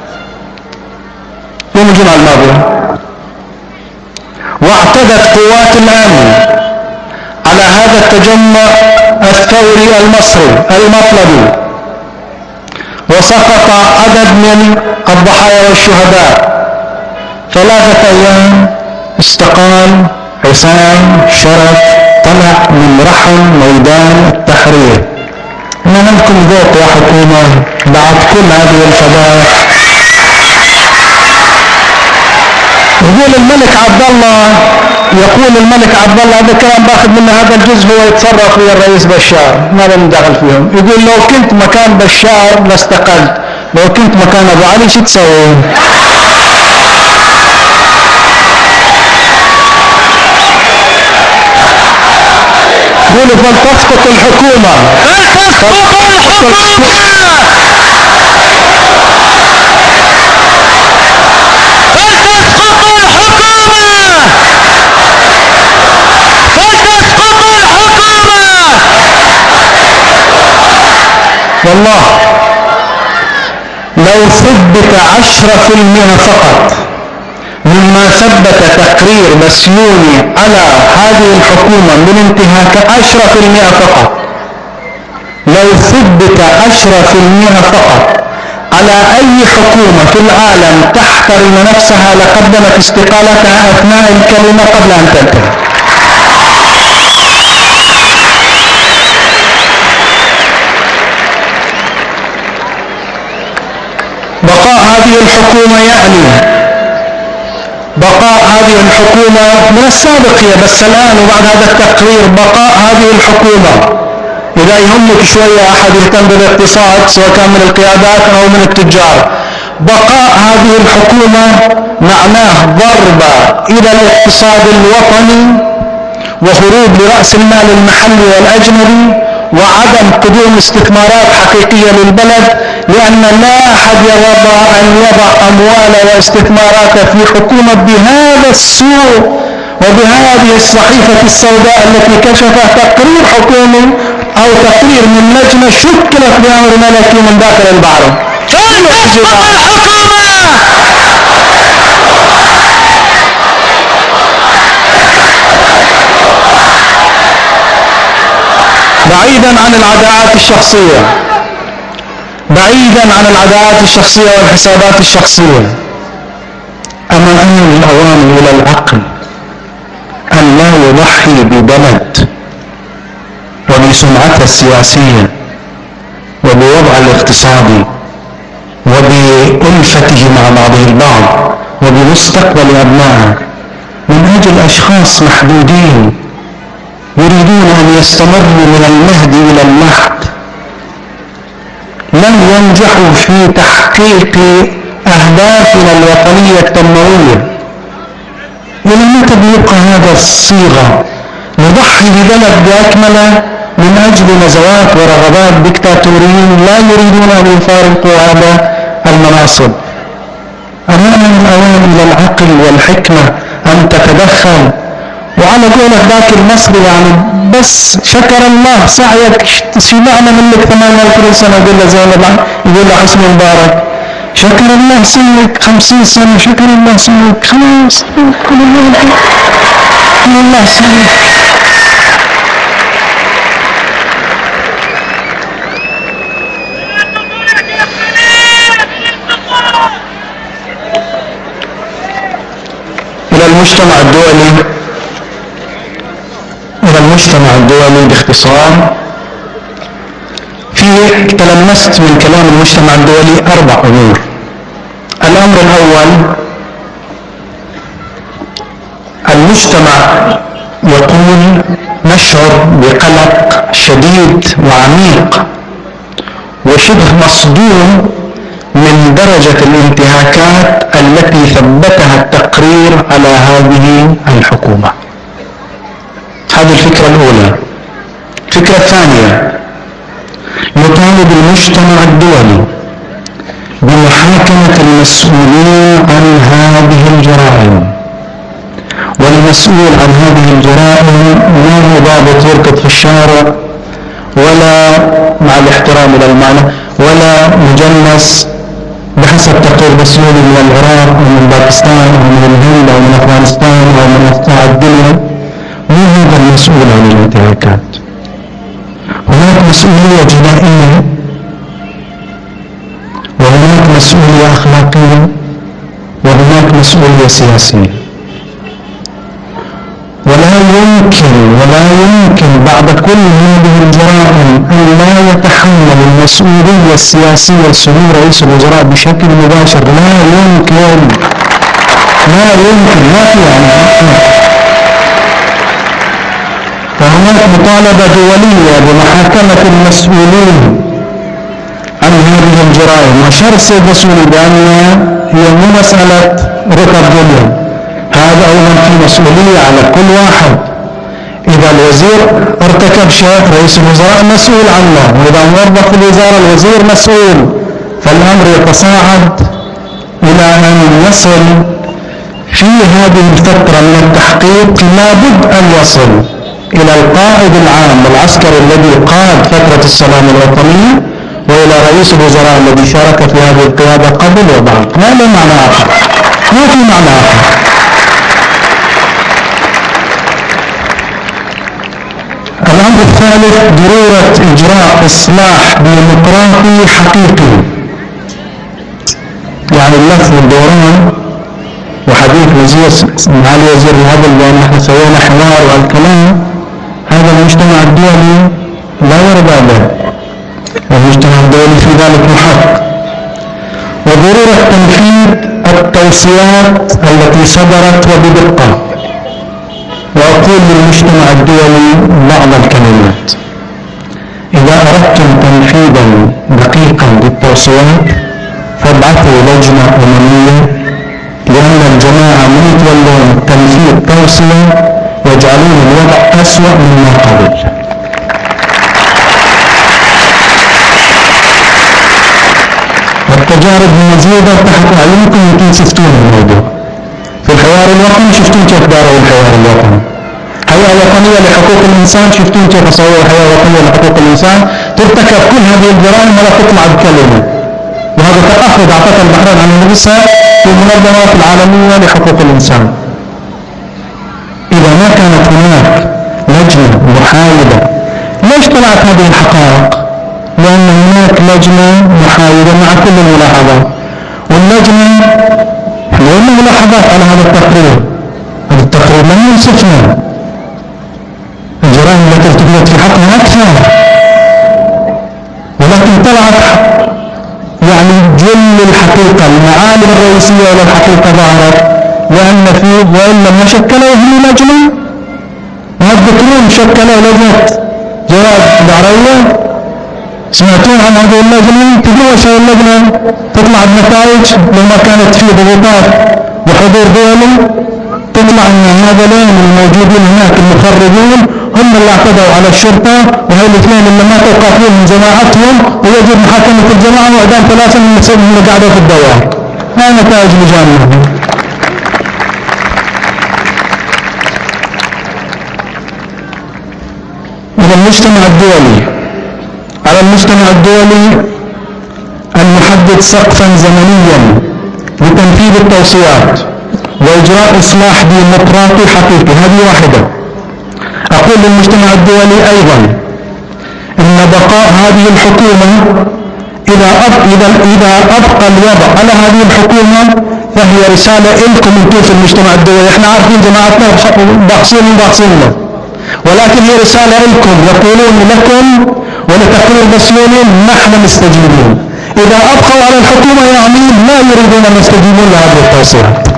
يوم الجمعة الماضية. واعتدت قوات الأمن على على هذا التجمع الثوري المصري المطلبي، وسقط عدد من الضحايا والشهداء. ثلاثة أيام استقال عصام شرف، طلع من رحم ميدان التحرير. ما لكم ذوق يا حكومة بعد كل هذه الفضائح؟ يقول الملك عبد الله يقول الملك عبد الله هذا كلام باخذ منه هذا الجزء، هو يتصرف ويا الرئيس بشار، ما لنا دخل فيهم. يقول لو كنت مكان بشار لاستقلت، لو كنت مكان ابو علي شو تسوي؟ يقولوا فلتسقط الحكومة، فلتسقط الحكومة، والله لو ثبت عشرة في المئة فقط مما ثبت تقرير بسيوني على هذه الحكومة من انتهاك، عشرة في المئة فقط، لو ثبت عشرة في المئة فقط على أي حكومة في العالم تحترم نفسها لقدمت استقالتها أثناء الكلمة قبل أن تنتهي. بقاء هذه الحكومة يعني بقاء هذه الحكومة من السابق هي، بس الآن وبعد هذا التقرير بقاء هذه الحكومة. إذا يهمك شوية أحد يهتم بالاقتصاد سواء كان من القيادات أو من التجار، بقاء هذه الحكومة معناه ضربة إلى الاقتصاد الوطني وهروب لرأس المال المحلي والأجنبي وعدم قدوم استثمارات حقيقية للبلد، لأن لا أحد يرضى أن يضع أمواله واستثماراته في حكومة بهذا السوء وبهذه الصحيفة السوداء التي كشفها تقرير حكومي أو تقرير من لجنة شكلت بأمر ملكي من داخل البحر. فلتسقط الحكومة. بعيدا عن العداءات الشخصية، بعيدا عن العداءات الشخصية والحسابات الشخصية، أما أن الأوان إلى العقل أن لا يضحي ببلد وبسمعته السياسية وبوضع الاقتصادي وبألفته مع بعضه البعض وبمستقبل أبنائه من أجل أشخاص محدودين يريدون أن يستمروا من المهد إلى اللحد، لن ينجحوا في تحقيق أهدافنا الوطنية التنموية. إلى متى بيبقى هذا الصيغة؟ نضحي ببلد بأكمله من أجل نزوات ورغبات ديكتاتوريين لا يريدون أن يفارقوا هذا المناصب. أمام الأوان إلى العقل والحكمة أن تتدخل. وعلى قولة ذاك المصري يعني بس شكر الله سعيك، شبعنا منك ثمانية وعشرين سنة، يقول له زين يقول له حسني مبارك شكر الله سنك خمسين سنة، شكر الله سنك خلاص كل الله كل الله سنك. إلى المجتمع الدولي إلى المجتمع الدولي باختصار، في تلمست من كلام المجتمع الدولي أربع أمور. الأمر الأول، المجتمع يقول نشعر بقلق شديد وعميق وشبه مصدوم من درجة الانتهاكات التي ثبتها التقرير على هذه الحكومة. هذه الفكرة الأولى. الفكرة الثانية، يطالب المجتمع الدولي بمحاكمة المسؤولين عن هذه الجرائم، والمسؤول عن هذه الجرائم لا هو ضابط يركض في الشارع ولا مع الاحترام إلى المعنى ولا مجنس بحسب تقرير بسيوني من العراق أو من باكستان أو من الهند أو من أفغانستان أو من أقطاع الدنيا، مو هذا المسؤول عن الانتهاكات. هناك مسؤولية جنائية وهناك مسؤولية أخلاقية وهناك مسؤولية سياسية. ولا يمكن ولا يمكن بعد كل هذه الجرائم أن لا يتحمل المسؤولية السياسية سمو رئيس الوزراء بشكل مباشر. لا يمكن لا يمكن ما في يعني. فهناك مطالبة دولية بمحاكمة المسؤولين عن هذه الجرائم. وشر السيد رسولي بأن هي مو مسألة ركب دنيا، هذا أولا في مسؤولية على كل واحد. إذا الوزير ارتكب شيء رئيس الوزراء مسؤول عنه، وإذا موظف الوزارة الوزير مسؤول. فالأمر يتصاعد إلى أن يصل في هذه الفترة من التحقيق لابد أن يصل إلى القائد العام العسكري الذي قاد فترة السلام الوطنية، وإلى رئيس الوزراء الذي شارك في هذه القيادة قبل وبعد. ما له معنى آخر، ما في معنى آخر. الأمر الثالث ضرورة إجراء إصلاح ديمقراطي حقيقي. يعني اللف والدوران وحديث وزير معالي وزير العدل بأن احنا سوينا حوار والكلام، هذا المجتمع الدولي لا يرضى به، والمجتمع الدولي في ذلك محق. وضرورة تنفيذ التوصيات التي صدرت وبدقة. وأقول للمجتمع الدولي بعض الكلمات: إذا أردتم تنفيذا دقيقا للتوصيات فابعثوا لجنة أممية، لأن الجماعة من يتولون تنفيذ توصية يجعلون الوضع أسوأ مما قبل. والتجارب موجودة تحت أعينكم، يمكن شفتون الموضوع في الحوار الوطني، شفتون كيف داروا الحوار الوطني. هيئة وطنية لحقوق الإنسان، شفتون كيف صوروا هيئة وطنية لحقوق الإنسان، ترتكب كل هذه الجرائم ولا تطلع بكلمة. وهذا تأخذ أعطت البحرين عن نفسها في المنظمات العالمية لحقوق الإنسان. إذا ما كانت هناك لجنة محايدة، ليش طلعت هذه الحقائق؟ لأن هناك لجنة محايدة مع كل الملاحظات، واللجنة لنا ملاحظات على هذا التقرير. هذا التقرير لم ينصفنا، الجرائم التي ارتكبت في حقنا أكثر، ولكن طلعت يعني جل الحقيقة، المعالم الرئيسية للحقيقة ظهرت. لأن في وإن لم يشكلوا هم لجنة، ما تذكرون شكلوا لجنة جواد البحرية؟ سمعتون عن هذه اللجنة؟ تدرون شو اللجنة تطلع بنتائج لما كانت في ضغوطات بحضور دولي، تطلع ان هذين الموجودين هناك المخربين هم اللي اعتدوا على الشرطة، وهي الاثنين اللي ماتوا قاتلين من جماعتهم، ويجب محاكمة الجماعة واعدام ثلاثة من اللي قاعدوا في الدوار. هاي نتائج لجانهم. إلى المجتمع الدولي، على المجتمع الدولي أن يحدد سقفا زمنيا لتنفيذ التوصيات وإجراء إصلاح ديمقراطي حقيقي. هذه واحدة. أقول للمجتمع الدولي أيضا أن بقاء هذه الحكومة إذا إذا إذا أبقى الوضع على هذه الحكومة فهي رسالة لكم أنتم في المجتمع الدولي. إحنا عارفين جماعتنا باقصين باقصين، ولكن هي رسالة لكم، يقولون لكم ولتقرير مسؤولين نحن مستجيبين. إذا أبقوا على الحكومة يعني لا يريدون أن يستجيبون لهذه التوصيات.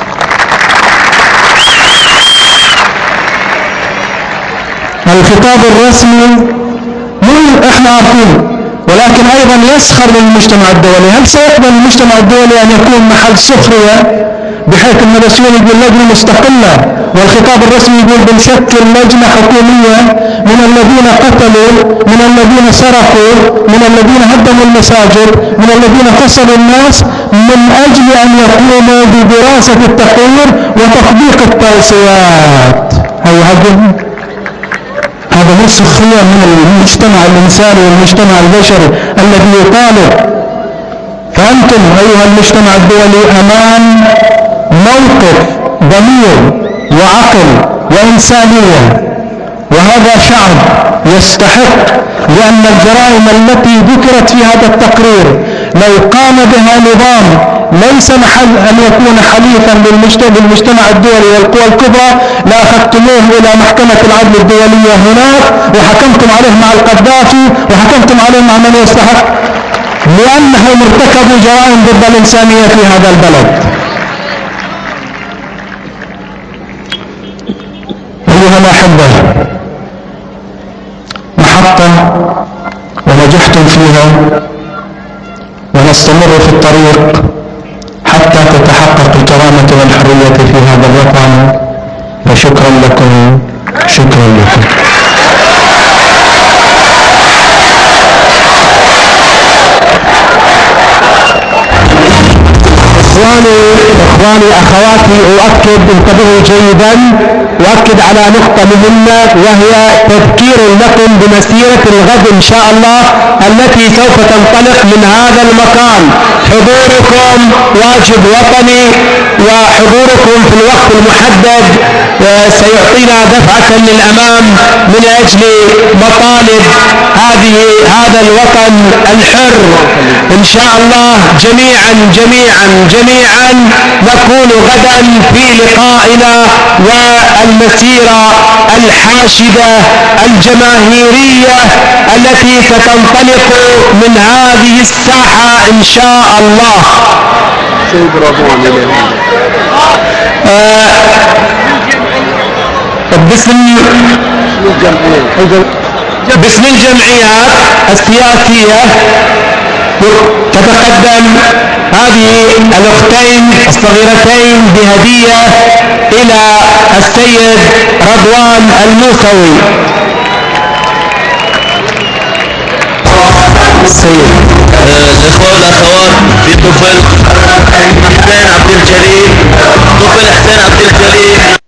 الخطاب الرسمي مو احنا عارفين، ولكن ايضا يسخر من المجتمع الدولي. هل سيقبل المجتمع الدولي ان يكون محل سخرية بحيث ان الرسول يقول لجنة مستقلة والخطاب الرسمي يقول بنشكل لجنة حكومية من الذين قتلوا، من الذين سرقوا، من الذين هدموا المساجد، من الذين قتلوا الناس، من اجل ان يقوموا بدراسة التقرير وتطبيق التوصيات؟ هي هذا هذا مو سخرية من المجتمع الإنساني والمجتمع البشري الذي يطالب. فأنتم أيها المجتمع الدولي أمام موقف ضمير وعقل وإنسانية، وهذا شعب يستحق، لأن الجرائم التي ذكرت في هذا التقرير لو قام بها نظام ليس محل أن يكون حليفا للمجتمع الدولي والقوى الكبرى لأخذتموه إلى محكمة العدل الدولية هناك وحكمتم عليه مع القذافي وحكمتم عليه مع من يستحق، لأنهم ارتكبوا جرائم ضد الإنسانية في هذا البلد. أيها الأحبة، محطة ونجحتم فيها ونستمر في الطريق حتى تتحقق الكرامة والحرية في هذا الوطن، وشكرا لكم، شكرا لكم. إخواني إخواني أخواتي، أؤكد، انتبهوا جيدا، أؤكد على نقطة مهمة وهي تذكير لكم بمسيرة الغد إن شاء الله التي سوف تنطلق من هذا المكان. حضوركم واجب وطني، وحضوركم في الوقت المحدد سيعطينا دفعة للأمام من أجل مطالب هذه هذا الوطن الحر. إن شاء الله جميعا جميعا جميعا نكون غدا في لقائنا والمسيرة الحاشدة الجماهيرية التي ستنطلق من هذه الساحة إن شاء الله. آه باسم باسم الجمعيات السياسية تتقدم هذه الأختين الصغيرتين بهدية إلى السيد رضوان الموسوي. السيد الإخوة والأخوات في طفل حسين عبد الجليل، طفل حسين عبد الجليل